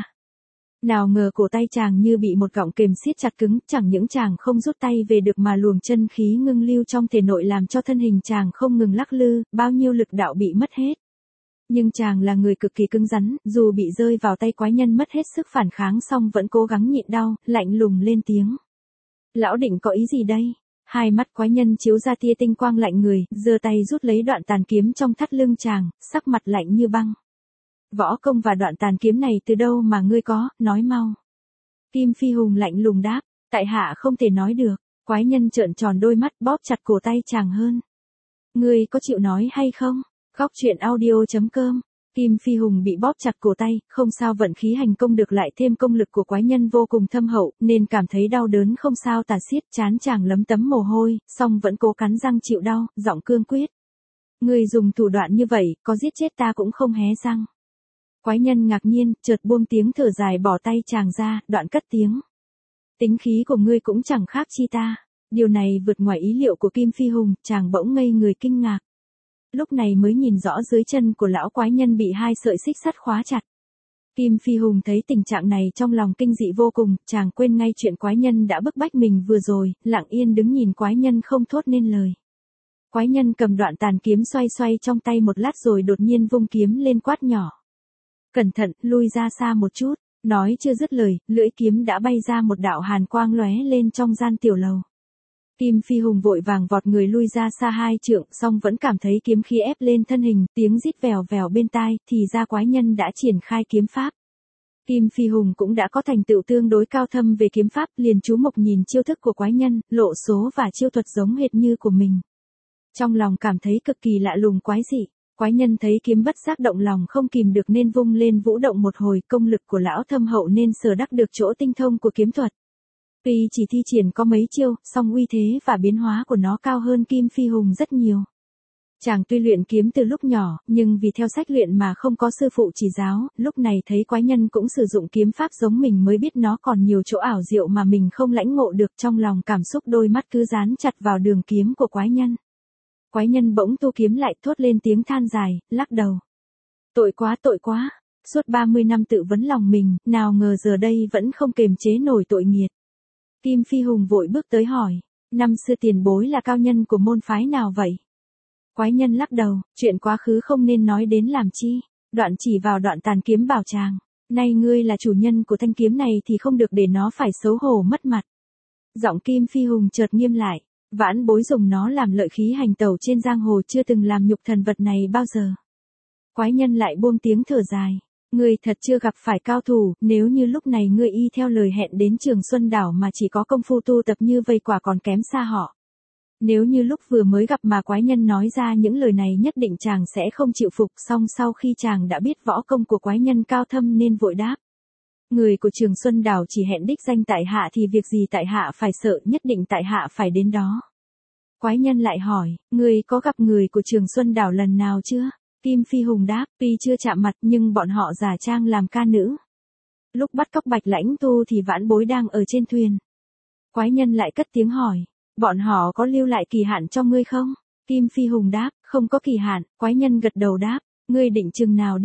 Nào ngờ cổ tay chàng như bị một gọng kềm siết chặt cứng, chẳng những chàng không rút tay về được mà luồng chân khí ngưng lưu trong thể nội làm cho thân hình chàng không ngừng lắc lư, bao nhiêu lực đạo bị mất hết. Nhưng chàng là người cực kỳ cứng rắn, dù bị rơi vào tay quái nhân mất hết sức phản kháng song vẫn cố gắng nhịn đau, lạnh lùng lên tiếng. Lão định có ý gì đây? Hai mắt quái nhân chiếu ra tia tinh quang lạnh người, giơ tay rút lấy đoạn tàn kiếm trong thắt lưng chàng, sắc mặt lạnh như băng. Võ công và đoạn tàn kiếm này từ đâu mà ngươi có, nói mau. Kim Phi Hùng lạnh lùng đáp, tại hạ không thể nói được. Quái nhân trợn tròn đôi mắt bóp chặt cổ tay chàng hơn. Ngươi có chịu nói hay không? Góc truyện audio.com. Kim Phi Hùng bị bóp chặt cổ tay, không sao vận khí hành công được, lại thêm công lực của quái nhân vô cùng thâm hậu, nên cảm thấy đau đớn không sao tả xiết, trán chàng lấm tấm mồ hôi, song vẫn cố cắn răng chịu đau, giọng cương quyết. Ngươi dùng thủ đoạn như vậy, có giết chết ta cũng không hé răng. Quái nhân ngạc nhiên, chợt buông tiếng thở dài bỏ tay chàng ra, đoạn cất tiếng. Tính khí của ngươi cũng chẳng khác chi ta. Điều này vượt ngoài ý liệu của Kim Phi Hùng, chàng bỗng ngây người kinh ngạc. Lúc này mới nhìn rõ dưới chân của lão quái nhân bị hai sợi xích sắt khóa chặt. Kim Phi Hùng thấy tình trạng này trong lòng kinh dị vô cùng, chàng quên ngay chuyện quái nhân đã bức bách mình vừa rồi, lặng yên đứng nhìn quái nhân không thốt nên lời. Quái nhân cầm đoạn tàn kiếm xoay xoay trong tay một lát rồi đột nhiên vung kiếm lên quát nhỏ. Cẩn thận, lui ra xa một chút. Nói chưa dứt lời, lưỡi kiếm đã bay ra một đạo hàn quang lóe lên trong gian tiểu lầu. Kim Phi Hùng vội vàng vọt người lui ra xa 2 trượng, song vẫn cảm thấy kiếm khí ép lên thân hình, tiếng rít vèo vèo bên tai, thì ra quái nhân đã triển khai kiếm pháp. Kim Phi Hùng cũng đã có thành tựu tương đối cao thâm về kiếm pháp, liền chú mục nhìn chiêu thức của quái nhân, lộ số và chiêu thuật giống hệt như của mình. Trong lòng cảm thấy cực kỳ lạ lùng quái dị. Quái nhân thấy kiếm bất giác động lòng không kìm được nên vung lên vũ động một hồi, công lực của lão thâm hậu nên sở đắc được chỗ tinh thông của kiếm thuật. Tuy chỉ thi triển có mấy chiêu, song uy thế và biến hóa của nó cao hơn Kim Phi Hùng rất nhiều. Chàng tuy luyện kiếm từ lúc nhỏ, nhưng vì theo sách luyện mà không có sư phụ chỉ giáo, lúc này thấy quái nhân cũng sử dụng kiếm pháp giống mình mới biết nó còn nhiều chỗ ảo diệu mà mình không lãnh ngộ được, trong lòng cảm xúc đôi mắt cứ dán chặt vào đường kiếm của quái nhân. Quái nhân bỗng thu kiếm lại thốt lên tiếng than dài, lắc đầu. Tội quá, suốt 30 năm tự vấn lòng mình, nào ngờ giờ đây vẫn không kềm chế nổi tội nghiệt. Kim Phi Hùng vội bước tới hỏi, năm xưa tiền bối là cao nhân của môn phái nào vậy? Quái nhân lắc đầu, chuyện quá khứ không nên nói đến làm chi, đoạn chỉ vào đoạn tàn kiếm bảo chàng. Nay ngươi là chủ nhân của thanh kiếm này thì không được để nó phải xấu hổ mất mặt. Giọng Kim Phi Hùng chợt nghiêm lại. Vãn bối dùng nó làm lợi khí hành tẩu trên giang hồ, chưa từng làm nhục thần vật này bao giờ. Quái nhân lại buông tiếng thở dài. Ngươi thật chưa gặp phải cao thủ, nếu như lúc này ngươi y theo lời hẹn đến Trường Xuân Đảo mà chỉ có công phu tu tập như vây quả còn kém xa họ. Nếu như lúc vừa mới gặp mà quái nhân nói ra những lời này nhất định chàng sẽ không chịu phục, song sau khi chàng đã biết võ công của quái nhân cao thâm nên vội đáp. Người của Trường Xuân Đảo chỉ hẹn đích danh tại hạ thì việc gì tại hạ phải sợ, nhất định tại hạ phải đến đó. Quái nhân lại hỏi, người có gặp người của Trường Xuân Đảo lần nào chưa? Kim Phi Hùng đáp, tuy chưa chạm mặt nhưng bọn họ giả trang làm ca nữ. Lúc bắt cóc Bạch Lãnh Tu thì vãn bối đang ở trên thuyền. Quái nhân lại cất tiếng hỏi, bọn họ có lưu lại kỳ hạn cho ngươi không? Kim Phi Hùng đáp, không có kỳ hạn. Quái nhân gật đầu đáp, ngươi định chừng nào đi?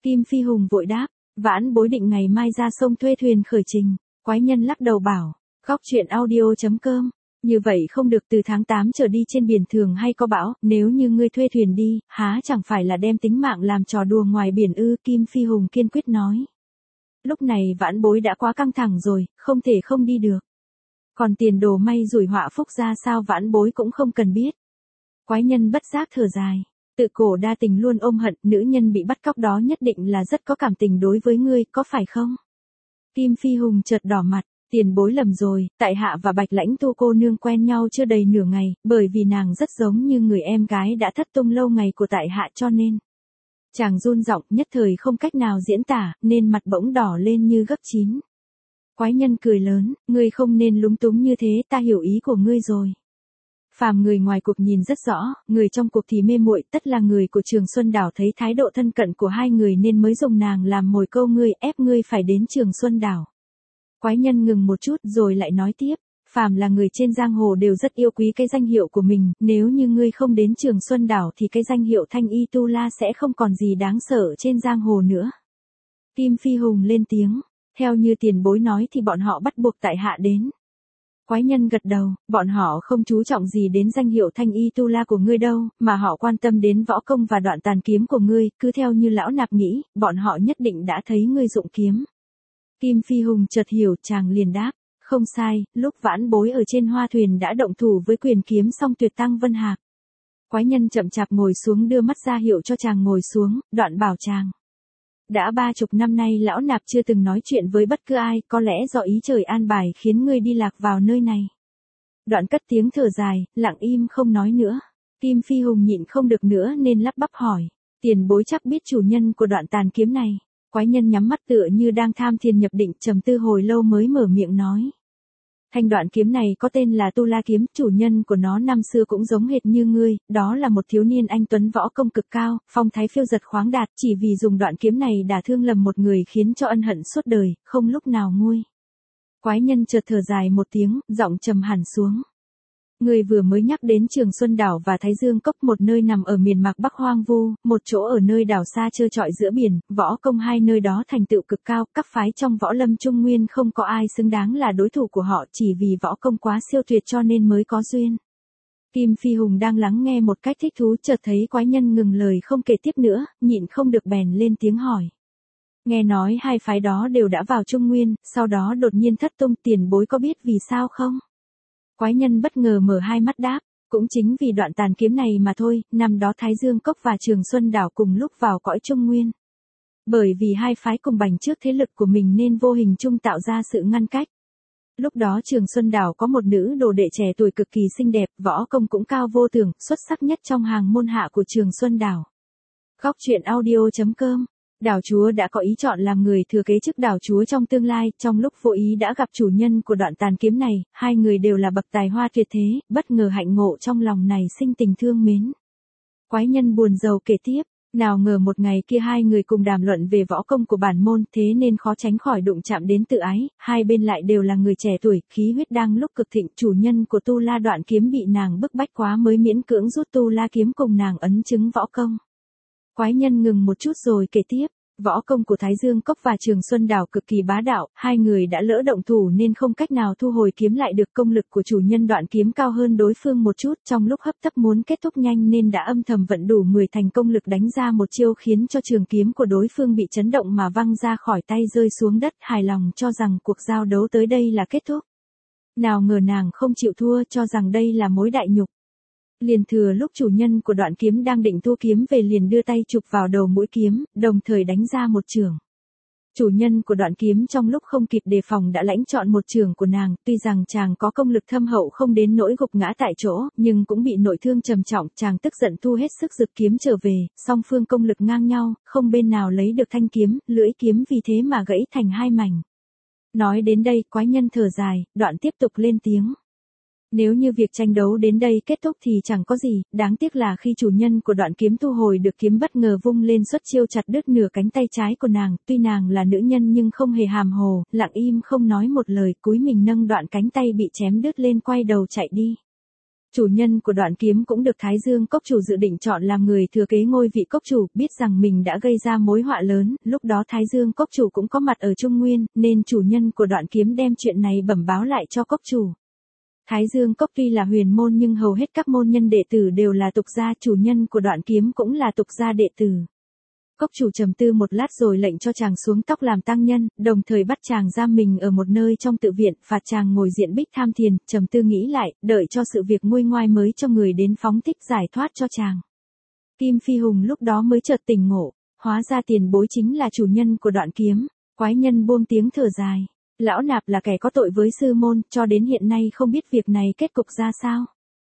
Kim Phi Hùng vội đáp, vãn bối định ngày mai ra sông thuê thuyền khởi trình. Quái nhân lắc đầu bảo, góc chuyện audio.com, như vậy không được, từ tháng 8 trở đi trên biển thường hay có bão, nếu như ngươi thuê thuyền đi, há chẳng phải là đem tính mạng làm trò đùa ngoài biển ư? Kim Phi Hùng kiên quyết nói. Lúc này vãn bối đã quá căng thẳng rồi, không thể không đi được. Còn tiền đồ may rủi họa phúc ra sao vãn bối cũng không cần biết. Quái nhân bất giác thở dài. Tự cổ đa tình luôn ôm hận, nữ nhân bị bắt cóc đó nhất định là rất có cảm tình đối với ngươi, có phải không? Kim Phi Hùng chợt đỏ mặt, tiền bối lầm rồi, tại hạ và Bạch Lãnh Tu cô nương quen nhau chưa đầy nửa ngày, bởi vì nàng rất giống như người em gái đã thất tung lâu ngày của tại hạ cho nên. Chàng run giọng, nhất thời không cách nào diễn tả, nên mặt bỗng đỏ lên như gấp chín. Quái nhân cười lớn, ngươi không nên lúng túng như thế, ta hiểu ý của ngươi rồi. Phàm người ngoài cuộc nhìn rất rõ, người trong cuộc thì mê muội, tất là người của Trường Xuân Đảo thấy thái độ thân cận của hai người nên mới dùng nàng làm mồi câu ngươi, ép ngươi phải đến Trường Xuân Đảo. Quái nhân ngừng một chút rồi lại nói tiếp, phàm là người trên giang hồ đều rất yêu quý cái danh hiệu của mình, nếu như ngươi không đến Trường Xuân Đảo thì cái danh hiệu Thanh Y Tu La sẽ không còn gì đáng sợ trên giang hồ nữa. Kim Phi Hùng lên tiếng, theo như tiền bối nói thì bọn họ bắt buộc tại hạ đến. Quái nhân gật đầu, bọn họ không chú trọng gì đến danh hiệu Thanh Y Tu La của ngươi đâu, mà họ quan tâm đến võ công và đoạn tàn kiếm của ngươi, cứ theo như lão nạp nghĩ, bọn họ nhất định đã thấy ngươi dụng kiếm. Kim Phi Hùng chợt hiểu, chàng liền đáp, không sai, lúc vãn bối ở trên hoa thuyền đã động thủ với quyền kiếm song tuyệt Tăng Vân Hạc. Quái nhân chậm chạp ngồi xuống đưa mắt ra hiệu cho chàng ngồi xuống, đoạn bảo chàng. Đã 30 năm nay lão nạp chưa từng nói chuyện với bất cứ ai, có lẽ do ý trời an bài khiến ngươi đi lạc vào nơi này. Đoạn cất tiếng thở dài, lặng im không nói nữa. Kim Phi Hùng nhịn không được nữa nên lắp bắp hỏi, tiền bối chắc biết chủ nhân của đoạn tàn kiếm này. Quái nhân nhắm mắt tựa như đang tham thiền nhập định, trầm tư hồi lâu mới mở miệng nói. Thanh đoạn kiếm này có tên là Tu La kiếm, chủ nhân của nó năm xưa cũng giống hệt như ngươi, đó là một thiếu niên anh tuấn võ công cực cao, phong thái phiêu dật khoáng đạt, chỉ vì dùng đoạn kiếm này đả thương lầm một người khiến cho ân hận suốt đời, không lúc nào nguôi. Quái nhân chợt thở dài một tiếng, giọng trầm hẳn xuống. Người vừa mới nhắc đến Trường Xuân Đảo và Thái Dương Cốc, một nơi nằm ở miền mạc Bắc hoang vu, một chỗ ở nơi đảo xa trơ trọi giữa biển, võ công hai nơi đó thành tựu cực cao, các phái trong võ lâm Trung Nguyên không có ai xứng đáng là đối thủ của họ, chỉ vì võ công quá siêu tuyệt cho nên mới có duyên. Kim Phi Hùng đang lắng nghe một cách thích thú, chợt thấy quái nhân ngừng lời không kể tiếp nữa, nhịn không được bèn lên tiếng hỏi. Nghe nói hai phái đó đều đã vào Trung Nguyên, sau đó đột nhiên thất tung, tiền bối có biết vì sao không? Quái nhân bất ngờ mở hai mắt đáp, cũng chính vì đoạn tàn kiếm này mà thôi, năm đó Thái Dương Cốc và Trường Xuân Đảo cùng lúc vào cõi Trung Nguyên. Bởi vì hai phái cùng bành trước thế lực của mình nên vô hình chung tạo ra sự ngăn cách. Lúc đó Trường Xuân Đảo có một nữ đồ đệ trẻ tuổi cực kỳ xinh đẹp, võ công cũng cao vô tưởng, xuất sắc nhất trong hàng môn hạ của Trường Xuân Đảo. Góc chuyện audio.com, đảo chúa đã có ý chọn làm người thừa kế chức đảo chúa trong tương lai, trong lúc vô ý đã gặp chủ nhân của đoạn tàn kiếm này, hai người đều là bậc tài hoa tuyệt thế, bất ngờ hạnh ngộ trong lòng này sinh tình thương mến. Quái nhân buồn rầu kể tiếp, nào ngờ một ngày kia hai người cùng đàm luận về võ công của bản môn, thế nên khó tránh khỏi đụng chạm đến tự ái, hai bên lại đều là người trẻ tuổi, khí huyết đang lúc cực thịnh, chủ nhân của Tu La đoạn kiếm bị nàng bức bách quá mới miễn cưỡng rút Tu La kiếm cùng nàng ấn chứng võ công. Quái nhân ngừng một chút rồi kể tiếp, võ công của Thái Dương Cốc và Trường Xuân Đảo cực kỳ bá đạo, hai người đã lỡ động thủ nên không cách nào thu hồi kiếm lại được, công lực của chủ nhân đoạn kiếm cao hơn đối phương một chút, trong lúc hấp tấp muốn kết thúc nhanh nên đã âm thầm vận đủ 10 thành công lực đánh ra một chiêu khiến cho trường kiếm của đối phương bị chấn động mà văng ra khỏi tay rơi xuống đất, hài lòng cho rằng cuộc giao đấu tới đây là kết thúc. Nào ngờ nàng không chịu thua, cho rằng đây là mối đại nhục. Liền thừa lúc chủ nhân của đoạn kiếm đang định thu kiếm về liền đưa tay chụp vào đầu mũi kiếm, đồng thời đánh ra một chưởng. Chủ nhân của đoạn kiếm trong lúc không kịp đề phòng đã lãnh chọn một chưởng của nàng, tuy rằng chàng có công lực thâm hậu không đến nỗi gục ngã tại chỗ, nhưng cũng bị nội thương trầm trọng, chàng tức giận thu hết sức giật kiếm trở về, song phương công lực ngang nhau, không bên nào lấy được thanh kiếm, lưỡi kiếm vì thế mà gãy thành hai mảnh. Nói đến đây, quái nhân thở dài, đoạn tiếp tục lên tiếng. Nếu như việc tranh đấu đến đây kết thúc thì chẳng có gì, đáng tiếc là khi chủ nhân của đoạn kiếm thu hồi được kiếm bất ngờ vung lên xuất chiêu chặt đứt nửa cánh tay trái của nàng, tuy nàng là nữ nhân nhưng không hề hàm hồ, lặng im không nói một lời, cúi mình nâng đoạn cánh tay bị chém đứt lên quay đầu chạy đi. Chủ nhân của Đoạn Kiếm cũng được Thái Dương Cốc chủ dự định chọn làm người thừa kế ngôi vị cốc chủ, biết rằng mình đã gây ra mối họa lớn, lúc đó Thái Dương Cốc chủ cũng có mặt ở Trung Nguyên, nên chủ nhân của Đoạn Kiếm đem chuyện này bẩm báo lại cho cốc chủ. Thái Dương Cốc tuy là huyền môn nhưng hầu hết các môn nhân đệ tử đều là tục gia, chủ nhân của Đoạn Kiếm cũng là tục gia đệ tử. Cốc chủ trầm tư một lát rồi lệnh cho chàng xuống tóc làm tăng nhân, đồng thời bắt chàng giam mình ở một nơi trong tự viện, phạt chàng ngồi diện bích tham thiền, trầm tư nghĩ lại, đợi cho sự việc nguôi ngoai mới cho người đến phóng thích giải thoát cho chàng. Kim Phi Hùng lúc đó mới chợt tỉnh ngộ, hóa ra tiền bối chính là chủ nhân của Đoạn Kiếm. Quái nhân buông tiếng thở dài, lão nạp là kẻ có tội với sư môn, cho đến hiện nay không biết việc này kết cục ra sao.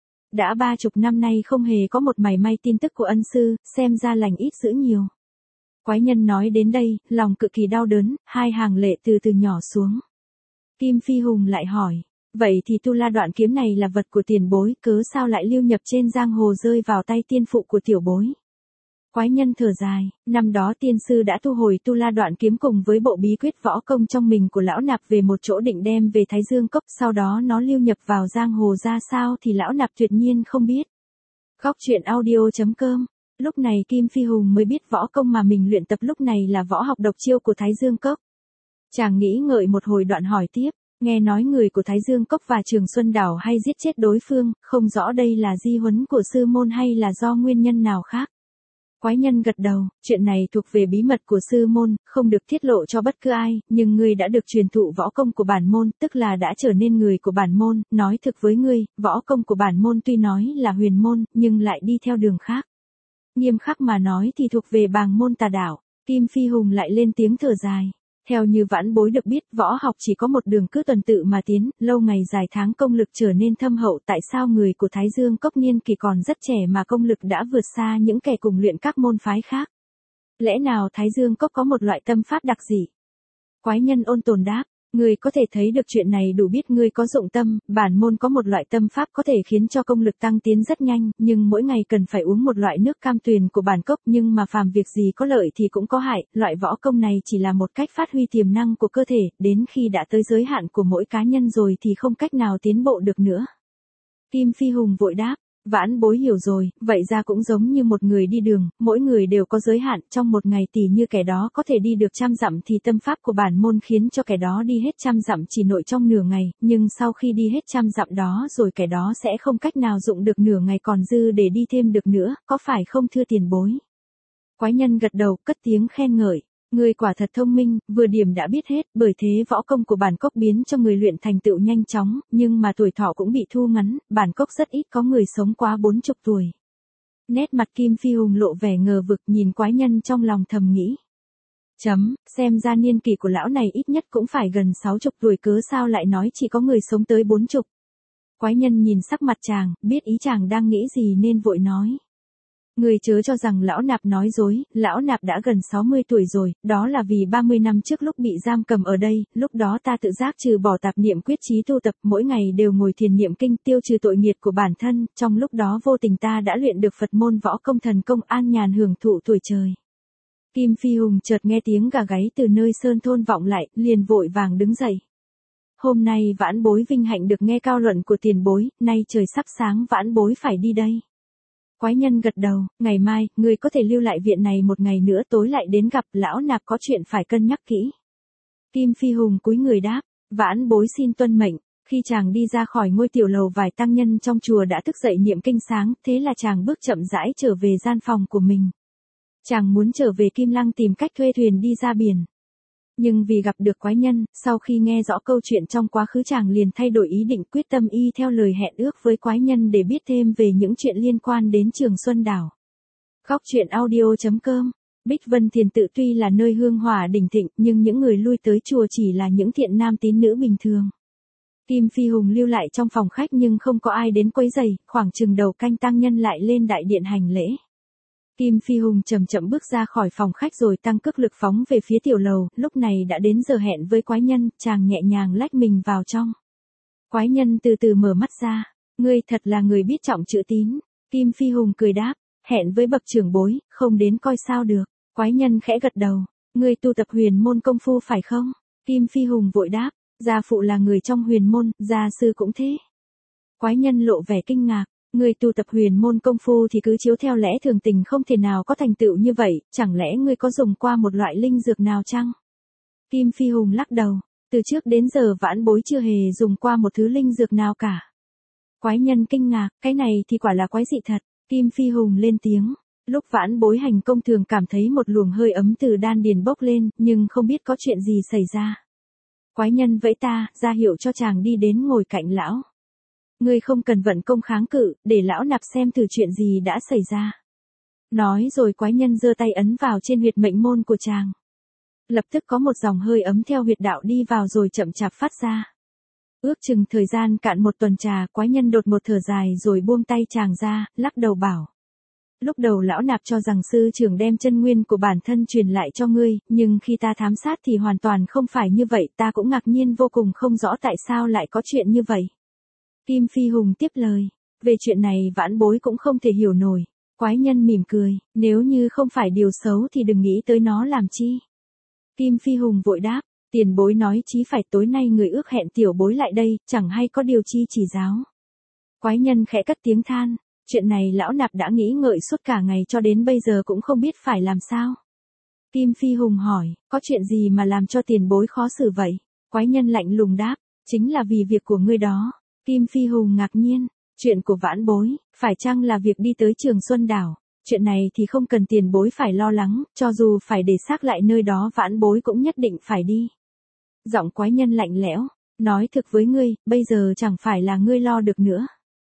Đã 30 năm nay không hề có một mảy may tin tức của ân sư, xem ra lành ít dữ nhiều. Quái nhân nói đến đây, lòng cực kỳ đau đớn, hai hàng lệ từ từ nhỏ xuống. Kim Phi Hùng lại hỏi, vậy thì Tu La Đoạn Kiếm này là vật của tiền bối, cớ sao lại lưu nhập trên giang hồ rơi vào tay tiên phụ của tiểu bối? Quái nhân thở dài, năm đó tiên sư đã thu hồi Tu La Đoạn Kiếm cùng với bộ bí quyết võ công trong mình của lão nạp về một chỗ định đem về Thái Dương Cốc, sau đó nó lưu nhập vào giang hồ ra sao thì lão nạp tuyệt nhiên không biết. Góc truyện audio.com. Lúc này Kim Phi Hùng mới biết võ công mà mình luyện tập lúc này là võ học độc chiêu của Thái Dương Cốc. Chàng nghĩ ngợi một hồi đoạn hỏi tiếp, nghe nói người của Thái Dương Cốc và Trường Xuân Đảo hay giết chết đối phương, không rõ đây là di huấn của sư môn hay là do nguyên nhân nào khác. Quái nhân gật đầu, chuyện này thuộc về bí mật của sư môn, không được tiết lộ cho bất cứ ai, nhưng ngươi đã được truyền thụ võ công của bản môn, tức là đã trở nên người của bản môn, nói thực với ngươi, võ công của bản môn tuy nói là huyền môn, nhưng lại đi theo đường khác. Nghiêm khắc mà nói thì thuộc về bàng môn tà đạo. Kim Phi Hùng lại lên tiếng thở dài. Theo như vãn bối được biết, võ học chỉ có một đường cứ tuần tự mà tiến, lâu ngày dài tháng công lực trở nên thâm hậu, tại sao người của Thái Dương Cốc niên kỳ còn rất trẻ mà công lực đã vượt xa những kẻ cùng luyện các môn phái khác? Lẽ nào Thái Dương Cốc có một loại tâm pháp đặc dị? Quái nhân ôn tồn đáp, ngươi có thể thấy được chuyện này đủ biết ngươi có dụng tâm, bản môn có một loại tâm pháp có thể khiến cho công lực tăng tiến rất nhanh, nhưng mỗi ngày cần phải uống một loại nước cam tuyền của bản cốc, nhưng mà phàm việc gì có lợi thì cũng có hại, loại võ công này chỉ là một cách phát huy tiềm năng của cơ thể, đến khi đã tới giới hạn của mỗi cá nhân rồi thì không cách nào tiến bộ được nữa. Kim Phi Hùng vội đáp, vãn bối hiểu rồi, vậy ra cũng giống như một người đi đường, mỗi người đều có giới hạn, trong một ngày tỉ như kẻ đó có thể đi được 100 dặm thì tâm pháp của bản môn khiến cho kẻ đó đi hết 100 dặm chỉ nội trong nửa ngày, nhưng sau khi đi hết 100 dặm đó rồi kẻ đó sẽ không cách nào dụng được nửa ngày còn dư để đi thêm được nữa, có phải không thưa tiền bối? Quái nhân gật đầu, cất tiếng khen ngợi. Người quả thật thông minh, vừa điểm đã biết hết, bởi thế võ công của bản cốc biến cho người luyện thành tựu nhanh chóng, nhưng mà tuổi thọ cũng bị thu ngắn, bản cốc rất ít có người sống quá 40 tuổi. Nét mặt Kim Phi Hùng lộ vẻ ngờ vực, nhìn quái nhân trong lòng thầm nghĩ. Xem ra niên kỷ của lão này ít nhất cũng phải gần 60 tuổi, cớ sao lại nói chỉ có người sống tới 40. Quái nhân nhìn sắc mặt chàng, biết ý chàng đang nghĩ gì nên vội nói. Người chớ cho rằng lão nạp nói dối, lão nạp đã gần 60 tuổi rồi, đó là vì 30 năm trước lúc bị giam cầm ở đây, lúc đó ta tự giác trừ bỏ tạp niệm quyết chí tu tập, mỗi ngày đều ngồi thiền niệm kinh tiêu trừ tội nghiệt của bản thân, trong lúc đó vô tình ta đã luyện được Phật môn võ công thần công an nhàn hưởng thụ tuổi trời. Kim Phi Hùng chợt nghe tiếng gà gáy từ nơi sơn thôn vọng lại, liền vội vàng đứng dậy. Hôm nay vãn bối vinh hạnh được nghe cao luận của tiền bối, nay trời sắp sáng vãn bối phải đi đây. Quái nhân gật đầu, ngày mai, người có thể lưu lại viện này một ngày nữa tối lại đến gặp, lão nạp có chuyện phải cân nhắc kỹ. Kim Phi Hùng cúi người đáp, vãn bối xin tuân mệnh. Khi chàng đi ra khỏi ngôi tiểu lầu, vài tăng nhân trong chùa đã thức dậy niệm kinh sáng, thế là chàng bước chậm rãi trở về gian phòng của mình. Chàng muốn trở về Kim Lăng tìm cách thuê thuyền đi ra biển. Nhưng vì gặp được quái nhân, sau khi nghe rõ câu chuyện trong quá khứ chàng liền thay đổi ý định, quyết tâm y theo lời hẹn ước với quái nhân để biết thêm về những chuyện liên quan đến Trường Xuân Đảo. Góc truyện audio.com. Bích Vân Thiền Tự tuy là nơi hương hỏa đỉnh thịnh, nhưng những người lui tới chùa chỉ là những thiện nam tín nữ bình thường. Kim Phi Hùng lưu lại trong phòng khách nhưng không có ai đến quấy rầy, khoảng chừng đầu canh tăng nhân lại lên đại điện hành lễ. Kim Phi Hùng chậm chậm bước ra khỏi phòng khách rồi tăng cước lực phóng về phía tiểu lầu, lúc này đã đến giờ hẹn với quái nhân, chàng nhẹ nhàng lách mình vào trong. Quái nhân từ từ mở mắt ra, ngươi thật là người biết trọng chữ tín. Kim Phi Hùng cười đáp, hẹn với bậc trưởng bối, không đến coi sao được. Quái nhân khẽ gật đầu, ngươi tu tập huyền môn công phu phải không? Kim Phi Hùng vội đáp, gia phụ là người trong huyền môn, gia sư cũng thế. Quái nhân lộ vẻ kinh ngạc, Ngươi tu tập huyền môn công phu thì cứ chiếu theo lẽ thường tình không thể nào có thành tựu như vậy, chẳng lẽ ngươi có dùng qua một loại linh dược nào chăng? Kim Phi Hùng lắc đầu, từ trước đến giờ vãn bối chưa hề dùng qua một thứ linh dược nào cả. Quái nhân kinh ngạc, cái này thì quả là quái dị thật. Kim Phi Hùng lên tiếng, lúc vãn bối hành công thường cảm thấy một luồng hơi ấm từ đan điền bốc lên, nhưng không biết có chuyện gì xảy ra. Quái nhân vẫy ta, ra hiệu cho chàng đi đến ngồi cạnh lão. Ngươi không cần vận công kháng cự, để lão nạp xem thử chuyện gì đã xảy ra. Nói rồi quái nhân giơ tay ấn vào trên huyệt mệnh môn của chàng. Lập tức có một dòng hơi ấm theo huyệt đạo đi vào rồi chậm chạp phát ra. Ước chừng thời gian cạn một tuần trà, quái nhân đột một thở dài rồi buông tay chàng ra, lắc đầu bảo. Lúc đầu lão nạp cho rằng sư trưởng đem chân nguyên của bản thân truyền lại cho ngươi, nhưng khi ta thám sát thì hoàn toàn không phải như vậy, ta cũng ngạc nhiên vô cùng không rõ tại sao lại có chuyện như vậy. Kim Phi Hùng tiếp lời, về chuyện này vãn bối cũng không thể hiểu nổi. Quái nhân mỉm cười, nếu như không phải điều xấu thì đừng nghĩ tới nó làm chi. Kim Phi Hùng vội đáp, tiền bối nói chí phải tối nay người ước hẹn tiểu bối lại đây, chẳng hay có điều chi chỉ giáo. Quái nhân khẽ cất tiếng than, chuyện này lão nạp đã nghĩ ngợi suốt cả ngày cho đến bây giờ cũng không biết phải làm sao. Kim Phi Hùng hỏi, có chuyện gì mà làm cho tiền bối khó xử vậy? Quái nhân lạnh lùng đáp, chính là vì việc của ngươi đó. Kim Phi Hùng ngạc nhiên, chuyện của vãn bối, phải chăng là việc đi tới Trường Xuân Đảo? Chuyện này thì không cần tiền bối phải lo lắng, cho dù phải để xác lại nơi đó vãn bối cũng nhất định phải đi. Giọng quái nhân lạnh lẽo, nói thực với ngươi, bây giờ chẳng phải là ngươi lo được nữa.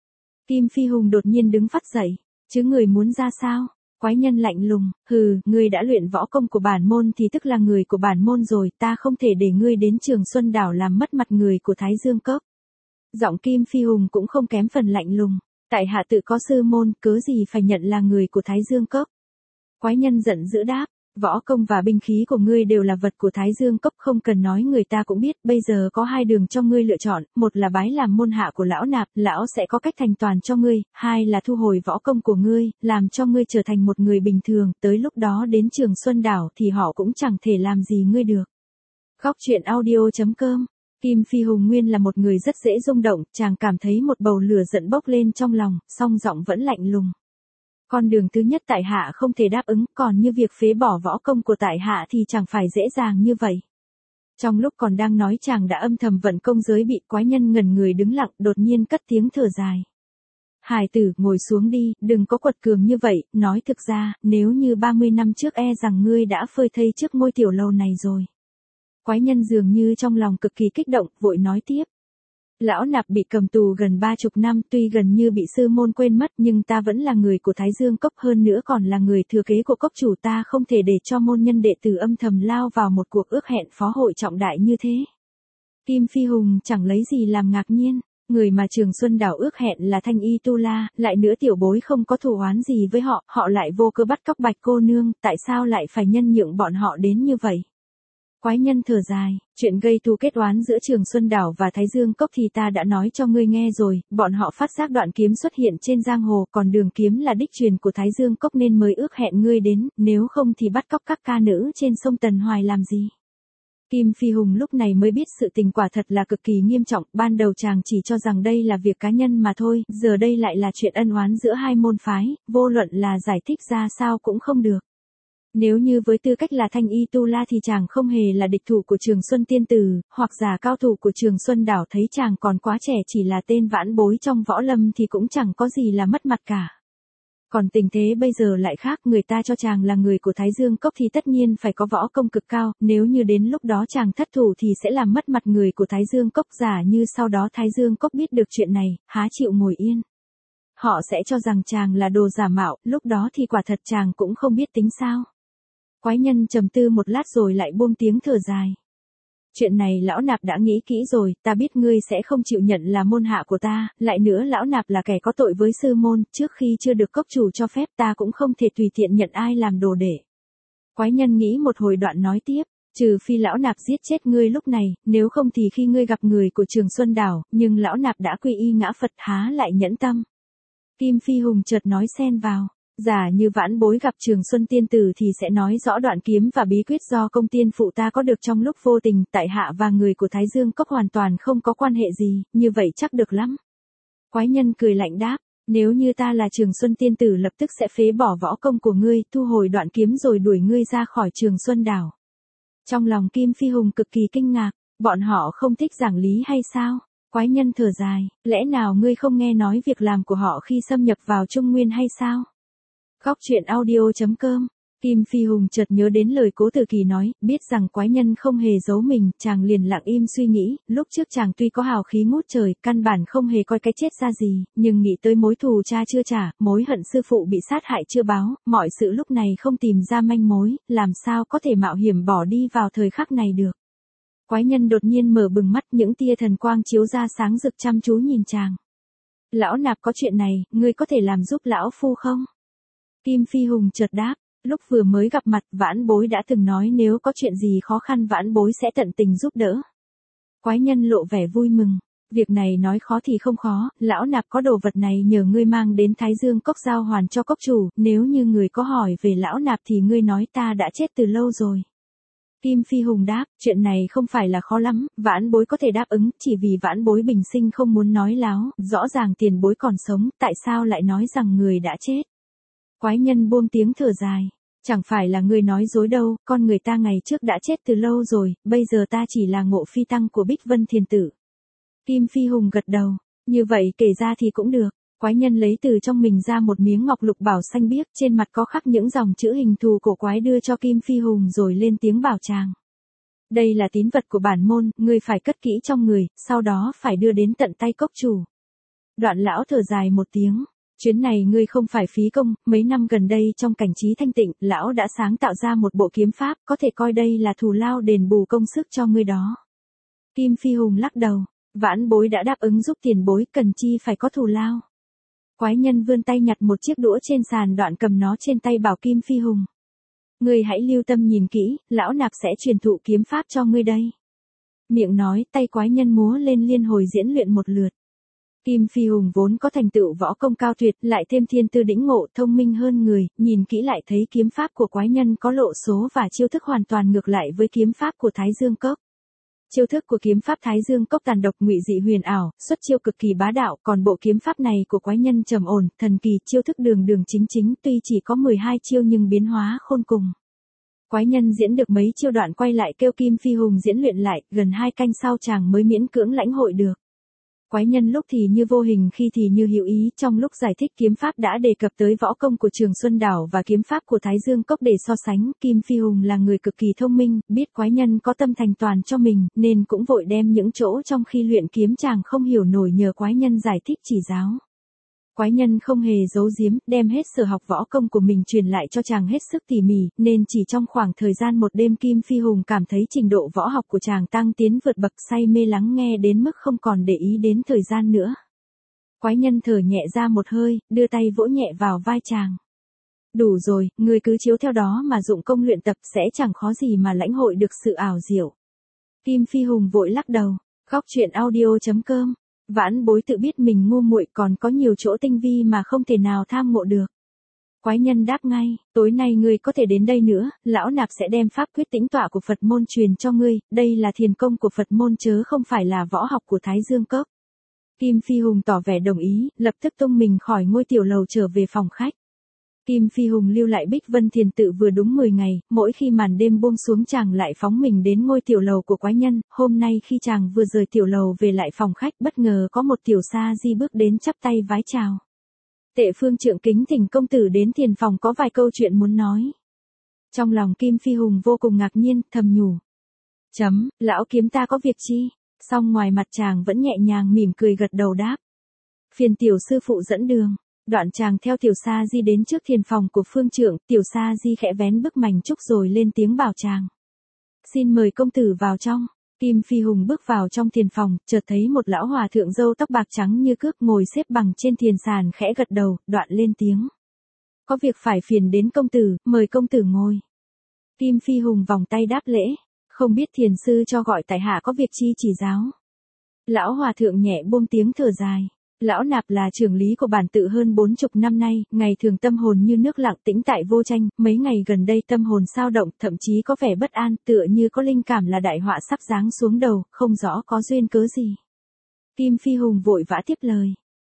Kim Phi Hùng đột nhiên đứng phắt dậy, chứ người muốn ra sao? Quái nhân lạnh lùng, hừ, ngươi đã luyện võ công của bản môn thì tức là người của bản môn rồi, ta không thể để ngươi đến Trường Xuân Đảo làm mất mặt người của Thái Dương Cốc. Giọng Kim Phi Hùng cũng không kém phần lạnh lùng, tại hạ tự có sư môn, cớ gì phải nhận là người của Thái Dương Cốc. Quái nhân giận dữ đáp, võ công và binh khí của ngươi đều là vật của Thái Dương Cốc, không cần nói người ta cũng biết, bây giờ có hai đường cho ngươi lựa chọn, một là bái làm môn hạ của lão nạp, lão sẽ có cách thành toàn cho ngươi, hai là thu hồi võ công của ngươi, làm cho ngươi trở thành một người bình thường, tới lúc đó đến Trường Xuân Đảo thì họ cũng chẳng thể làm gì ngươi được. Góc truyện audio.com. Kim Phi Hùng nguyên là một người rất dễ rung động, chàng cảm thấy một bầu lửa giận bốc lên trong lòng, song giọng vẫn lạnh lùng. Con đường thứ nhất tại hạ không thể đáp ứng, còn như việc phế bỏ võ công của tại hạ thì chẳng phải dễ dàng như vậy. Trong lúc còn đang nói chàng đã âm thầm vận công giới bị quái nhân ngẩn người đứng lặng, đột nhiên cất tiếng thở dài. Hải tử, ngồi xuống đi, đừng có quật cường như vậy, nói thực ra, nếu như 30 năm trước e rằng ngươi đã phơi thây trước ngôi tiểu lầu này rồi. Quái nhân dường như trong lòng cực kỳ kích động, vội nói tiếp. Lão nạp bị cầm tù gần 30 năm, tuy gần như bị sư môn quên mất nhưng ta vẫn là người của Thái Dương Cốc, hơn nữa còn là người thừa kế của cốc chủ, ta không thể để cho môn nhân đệ tử âm thầm lao vào một cuộc ước hẹn phó hội trọng đại như thế. Kim Phi Hùng chẳng lấy gì làm ngạc nhiên, người mà Trường Xuân Đảo ước hẹn là Thanh Y Tu La, lại nữa tiểu bối không có thù oán gì với họ, họ lại vô cớ bắt cóc Bạch cô nương, tại sao lại phải nhân nhượng bọn họ đến như vậy? Quái nhân thở dài, chuyện gây thù kết oán giữa Trường Xuân Đảo và Thái Dương Cốc thì ta đã nói cho ngươi nghe rồi, bọn họ phát giác đoạn kiếm xuất hiện trên giang hồ, còn đường kiếm là đích truyền của Thái Dương Cốc nên mới ước hẹn ngươi đến, nếu không thì bắt cóc các ca nữ trên sông Tần Hoài làm gì. Kim Phi Hùng lúc này mới biết sự tình quả thật là cực kỳ nghiêm trọng, ban đầu chàng chỉ cho rằng đây là việc cá nhân mà thôi, giờ đây lại là chuyện ân oán giữa hai môn phái, vô luận là giải thích ra sao cũng không được. Nếu như với tư cách là Thanh Y Tu La thì chàng không hề là địch thủ của Trường Xuân Tiên Tử, hoặc giả cao thủ của Trường Xuân Đảo thấy chàng còn quá trẻ chỉ là tên vãn bối trong võ lâm thì cũng chẳng có gì là mất mặt cả. Còn tình thế bây giờ lại khác, người ta cho chàng là người của Thái Dương Cốc thì tất nhiên phải có võ công cực cao, nếu như đến lúc đó chàng thất thủ thì sẽ làm mất mặt người của Thái Dương Cốc, giả như sau đó Thái Dương Cốc biết được chuyện này, há chịu ngồi yên. Họ sẽ cho rằng chàng là đồ giả mạo, lúc đó thì quả thật chàng cũng không biết tính sao. Quái nhân trầm tư một lát rồi lại buông tiếng thở dài. Chuyện này lão nạp đã nghĩ kỹ rồi, ta biết ngươi sẽ không chịu nhận là môn hạ của ta, lại nữa lão nạp là kẻ có tội với sư môn, trước khi chưa được cốc chủ cho phép ta cũng không thể tùy tiện nhận ai làm đồ đệ. Quái nhân nghĩ một hồi đoạn nói tiếp, trừ phi lão nạp giết chết ngươi lúc này, nếu không thì khi ngươi gặp người của Trường Xuân Đảo, nhưng lão nạp đã quy y ngã Phật há lại nhẫn tâm. Kim Phi Hùng chợt nói xen vào. Giả như vãn bối gặp Trường Xuân Tiên Tử thì sẽ nói rõ đoạn kiếm và bí quyết do công tiên phụ ta có được trong lúc vô tình, tại hạ và người của Thái Dương Cốc hoàn toàn không có quan hệ gì, như vậy chắc được lắm. Quái nhân cười lạnh đáp, Nếu như ta là Trường Xuân tiên tử lập tức sẽ phế bỏ võ công của ngươi, thu hồi đoạn kiếm rồi đuổi ngươi ra khỏi Trường Xuân đảo. Trong lòng Kim Phi Hùng cực kỳ kinh ngạc, bọn họ không thích giảng lý hay sao? Quái nhân thở dài, lẽ nào ngươi không nghe nói việc làm của họ khi xâm nhập vào Trung Nguyên hay sao? Góc truyện audio.com. Kim Phi Hùng chợt nhớ đến lời Cố Tử Kỳ nói, biết rằng quái nhân không hề giấu mình, chàng liền lặng im suy nghĩ, lúc trước chàng tuy có hào khí ngút trời, căn bản không hề coi cái chết ra gì, nhưng nghĩ tới mối thù cha chưa trả, mối hận sư phụ bị sát hại chưa báo, mọi sự lúc này không tìm ra manh mối, làm sao có thể mạo hiểm bỏ đi vào thời khắc này được. Quái nhân đột nhiên mở bừng mắt, những tia thần quang chiếu ra sáng rực chăm chú nhìn chàng. Lão nạp có chuyện này, ngươi có thể làm giúp lão phu không? Kim Phi Hùng chợt đáp. Lúc vừa mới gặp mặt, Vãn Bối đã từng nói nếu có chuyện gì khó khăn Vãn Bối sẽ tận tình giúp đỡ. Quái nhân lộ vẻ vui mừng. Việc này nói khó thì không khó, lão nạp có đồ vật này nhờ ngươi mang đến Thái Dương Cốc giao hoàn cho cốc chủ, nếu như người có hỏi về lão nạp thì ngươi nói ta đã chết từ lâu rồi. Kim Phi Hùng đáp, chuyện này không phải là khó lắm, Vãn Bối có thể đáp ứng, chỉ vì Vãn Bối bình sinh không muốn nói láo, rõ ràng tiền bối còn sống, tại sao lại nói rằng người đã chết. Quái nhân buông tiếng thở dài. Chẳng phải là ngươi nói dối đâu, con người ta ngày trước đã chết từ lâu rồi, bây giờ ta chỉ là Ngộ Phi Tăng của Bích Vân Thiền Tử. Kim Phi Hùng gật đầu, như vậy kể ra thì cũng được. Quái nhân lấy từ trong mình ra một miếng ngọc lục bảo xanh biếc, trên mặt có khắc những dòng chữ hình thù cổ quái đưa cho Kim Phi Hùng rồi lên tiếng bảo chàng. Đây là tín vật của bản môn, ngươi phải cất kỹ trong người, sau đó phải đưa đến tận tay cốc chủ. Đoạn lão thở dài một tiếng. Chuyến này ngươi không phải phí công, mấy năm gần đây trong cảnh trí thanh tịnh, lão đã sáng tạo ra một bộ kiếm pháp, có thể coi đây là thù lao đền bù công sức cho ngươi đó. Kim Phi Hùng lắc đầu, Vãn Bối đã đáp ứng giúp tiền bối, cần chi phải có thù lao. Quái nhân vươn tay nhặt một chiếc đũa trên sàn, đoạn cầm nó trên tay bảo Kim Phi Hùng. Ngươi hãy lưu tâm nhìn kỹ, lão nạp sẽ truyền thụ kiếm pháp cho ngươi đây. Miệng nói, tay quái nhân múa lên liên hồi diễn luyện một lượt. Kim Phi Hùng vốn có thành tựu võ công cao tuyệt, lại thêm thiên tư đĩnh ngộ, thông minh hơn người, nhìn kỹ lại thấy kiếm pháp của quái nhân có lộ số và chiêu thức hoàn toàn ngược lại với kiếm pháp của Thái Dương Cốc. Chiêu thức của kiếm pháp Thái Dương Cốc tàn độc ngụy dị huyền ảo, xuất chiêu cực kỳ bá đạo, còn bộ kiếm pháp này của quái nhân trầm ổn, thần kỳ, chiêu thức đường đường chính chính, tuy chỉ có 12 chiêu nhưng biến hóa khôn cùng. Quái nhân diễn được mấy chiêu đoạn quay lại kêu Kim Phi Hùng diễn luyện lại, gần 2 canh sau chàng mới miễn cưỡng lãnh hội được. Quái nhân lúc thì như vô hình khi thì như hữu ý, trong lúc giải thích kiếm pháp đã đề cập tới võ công của Trường Xuân Đảo và kiếm pháp của Thái Dương Cốc để so sánh. Kim Phi Hùng là người cực kỳ thông minh, biết quái nhân có tâm thành toàn cho mình, nên cũng vội đem những chỗ trong khi luyện kiếm chàng không hiểu nổi nhờ quái nhân giải thích chỉ giáo. Quái nhân không hề giấu giếm, đem hết sở học võ công của mình truyền lại cho chàng hết sức tỉ mỉ, nên chỉ trong khoảng thời gian một đêm Kim Phi Hùng cảm thấy trình độ võ học của chàng tăng tiến vượt bậc, say mê lắng nghe đến mức không còn để ý đến thời gian nữa. Quái nhân thở nhẹ ra một hơi, đưa tay vỗ nhẹ vào vai chàng. Đủ rồi, ngươi cứ chiếu theo đó mà dụng công luyện tập sẽ chẳng khó gì mà lãnh hội được sự ảo diệu. Kim Phi Hùng vội lắc đầu. Góc truyện audio.com. Vãn Bối tự biết mình ngu muội, còn có nhiều chỗ tinh vi mà không thể nào tham ngộ được. Quái nhân đáp ngay, tối nay ngươi có thể đến đây nữa, lão nạp sẽ đem pháp quyết tĩnh tọa của Phật môn truyền cho ngươi, đây là thiền công của Phật môn chớ không phải là võ học của Thái Dương Cốc. Kim Phi Hùng tỏ vẻ đồng ý, lập tức tung mình khỏi ngôi tiểu lầu trở về phòng khách. Kim Phi Hùng lưu lại Bích Vân Thiền Tự vừa đúng 10 ngày, mỗi khi màn đêm buông xuống chàng lại phóng mình đến ngôi tiểu lầu của quái nhân, hôm nay khi chàng vừa rời tiểu lầu về lại phòng khách bất ngờ có một tiểu sa di bước đến chắp tay vái chào. Tệ Phương Trượng kính thỉnh công tử đến thiền phòng có vài câu chuyện muốn nói. Trong lòng Kim Phi Hùng vô cùng ngạc nhiên, thầm nhủ. Lão kiếm ta có việc chi? Song ngoài mặt chàng vẫn nhẹ nhàng mỉm cười gật đầu đáp. Phiền tiểu sư phụ dẫn đường. Đoạn chàng theo tiểu sa di đến trước thiền phòng của Phương Trượng, tiểu sa di khẽ vén bức mành trúc rồi lên tiếng bảo chàng. Xin mời công tử vào trong. Kim Phi Hùng bước vào trong thiền phòng, chợt thấy một lão hòa thượng râu tóc bạc trắng như cước ngồi xếp bằng trên thiền sàn khẽ gật đầu, đoạn lên tiếng. Có việc phải phiền đến công tử, mời công tử ngồi. Kim Phi Hùng vòng tay đáp lễ, không biết thiền sư cho gọi tại hạ có việc chi chỉ giáo. Lão hòa thượng nhẹ buông tiếng thở dài. Lão nạp là trưởng lý của bản tự hơn 40 năm nay, ngày thường tâm hồn như nước lặng tĩnh tại vô tranh, mấy ngày gần đây tâm hồn sao động, thậm chí có vẻ bất an, tựa như có linh cảm là đại họa sắp giáng xuống đầu, không rõ có duyên cớ gì. Kim Phi Hùng vội vã tiếp lời.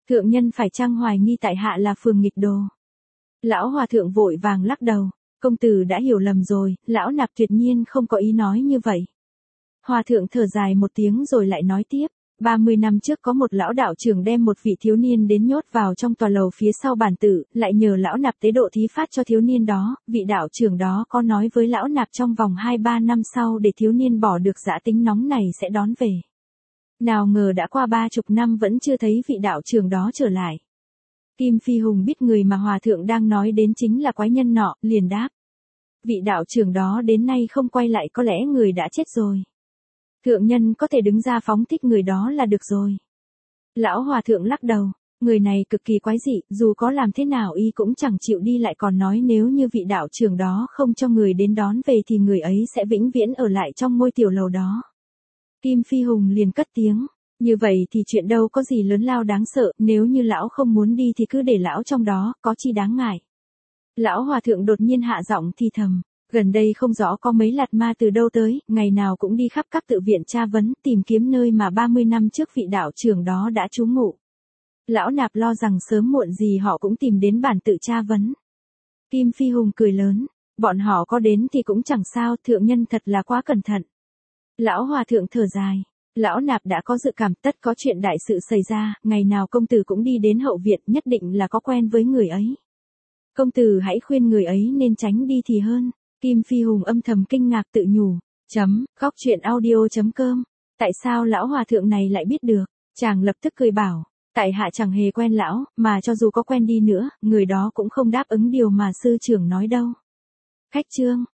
Thượng nhân phải chăng hoài nghi tại hạ là phường nghịch đồ? Lão hòa thượng vội vàng lắc đầu, công tử đã hiểu lầm rồi, lão nạp tuyệt nhiên không có ý nói như vậy. Hòa thượng thở dài một tiếng rồi lại nói tiếp, 30 năm trước có một lão đạo trưởng đem một vị thiếu niên đến nhốt vào trong tòa lầu phía sau bản tự, lại nhờ lão nạp tế độ thí phát cho thiếu niên đó, vị đạo trưởng đó có nói với lão nạp trong vòng 2-3 năm sau để thiếu niên bỏ được dã tính nóng này sẽ đón về. Nào ngờ đã qua 30 năm vẫn chưa thấy vị đạo trưởng đó trở lại. Kim Phi Hùng biết người mà hòa thượng đang nói đến chính là quái nhân nọ, liền đáp. Vị đạo trưởng đó đến nay không quay lại, có lẽ người đã chết rồi. Thượng nhân có thể đứng ra phóng thích người đó là được rồi. Lão hòa thượng lắc đầu, người này cực kỳ quái dị, dù có làm thế nào y cũng chẳng chịu đi, lại còn nói nếu như vị đạo trưởng đó không cho người đến đón về thì người ấy sẽ vĩnh viễn ở lại trong ngôi tiểu lầu đó. Kim Phi Hùng liền cất tiếng, như vậy thì chuyện đâu có gì lớn lao đáng sợ, nếu như lão không muốn đi thì cứ để lão trong đó, có chi đáng ngại. Lão hòa thượng đột nhiên hạ giọng thì thầm, gần đây không rõ có mấy lạt ma từ đâu tới, ngày nào cũng đi khắp các tự viện tra vấn, tìm kiếm nơi mà 30 năm trước vị đạo trưởng đó đã trú ngụ. Lão nạp lo rằng sớm muộn gì họ cũng tìm đến bản tự tra vấn. Kim Phi Hùng cười lớn, bọn họ có đến thì cũng chẳng sao, thượng nhân thật là quá cẩn thận. Lão hòa thượng thở dài, lão nạp đã có dự cảm tất có chuyện đại sự xảy ra, ngày nào công tử cũng đi đến hậu viện, nhất định là có quen với người ấy. Công tử hãy khuyên người ấy nên tránh đi thì hơn. Kim Phi Hùng âm thầm kinh ngạc tự nhủ, Góc truyện audio.com, tại sao lão hòa thượng này lại biết được? Chàng lập tức cười bảo, tại hạ chẳng hề quen lão, mà cho dù có quen đi nữa, người đó cũng không đáp ứng điều mà sư trưởng nói đâu. Khách chương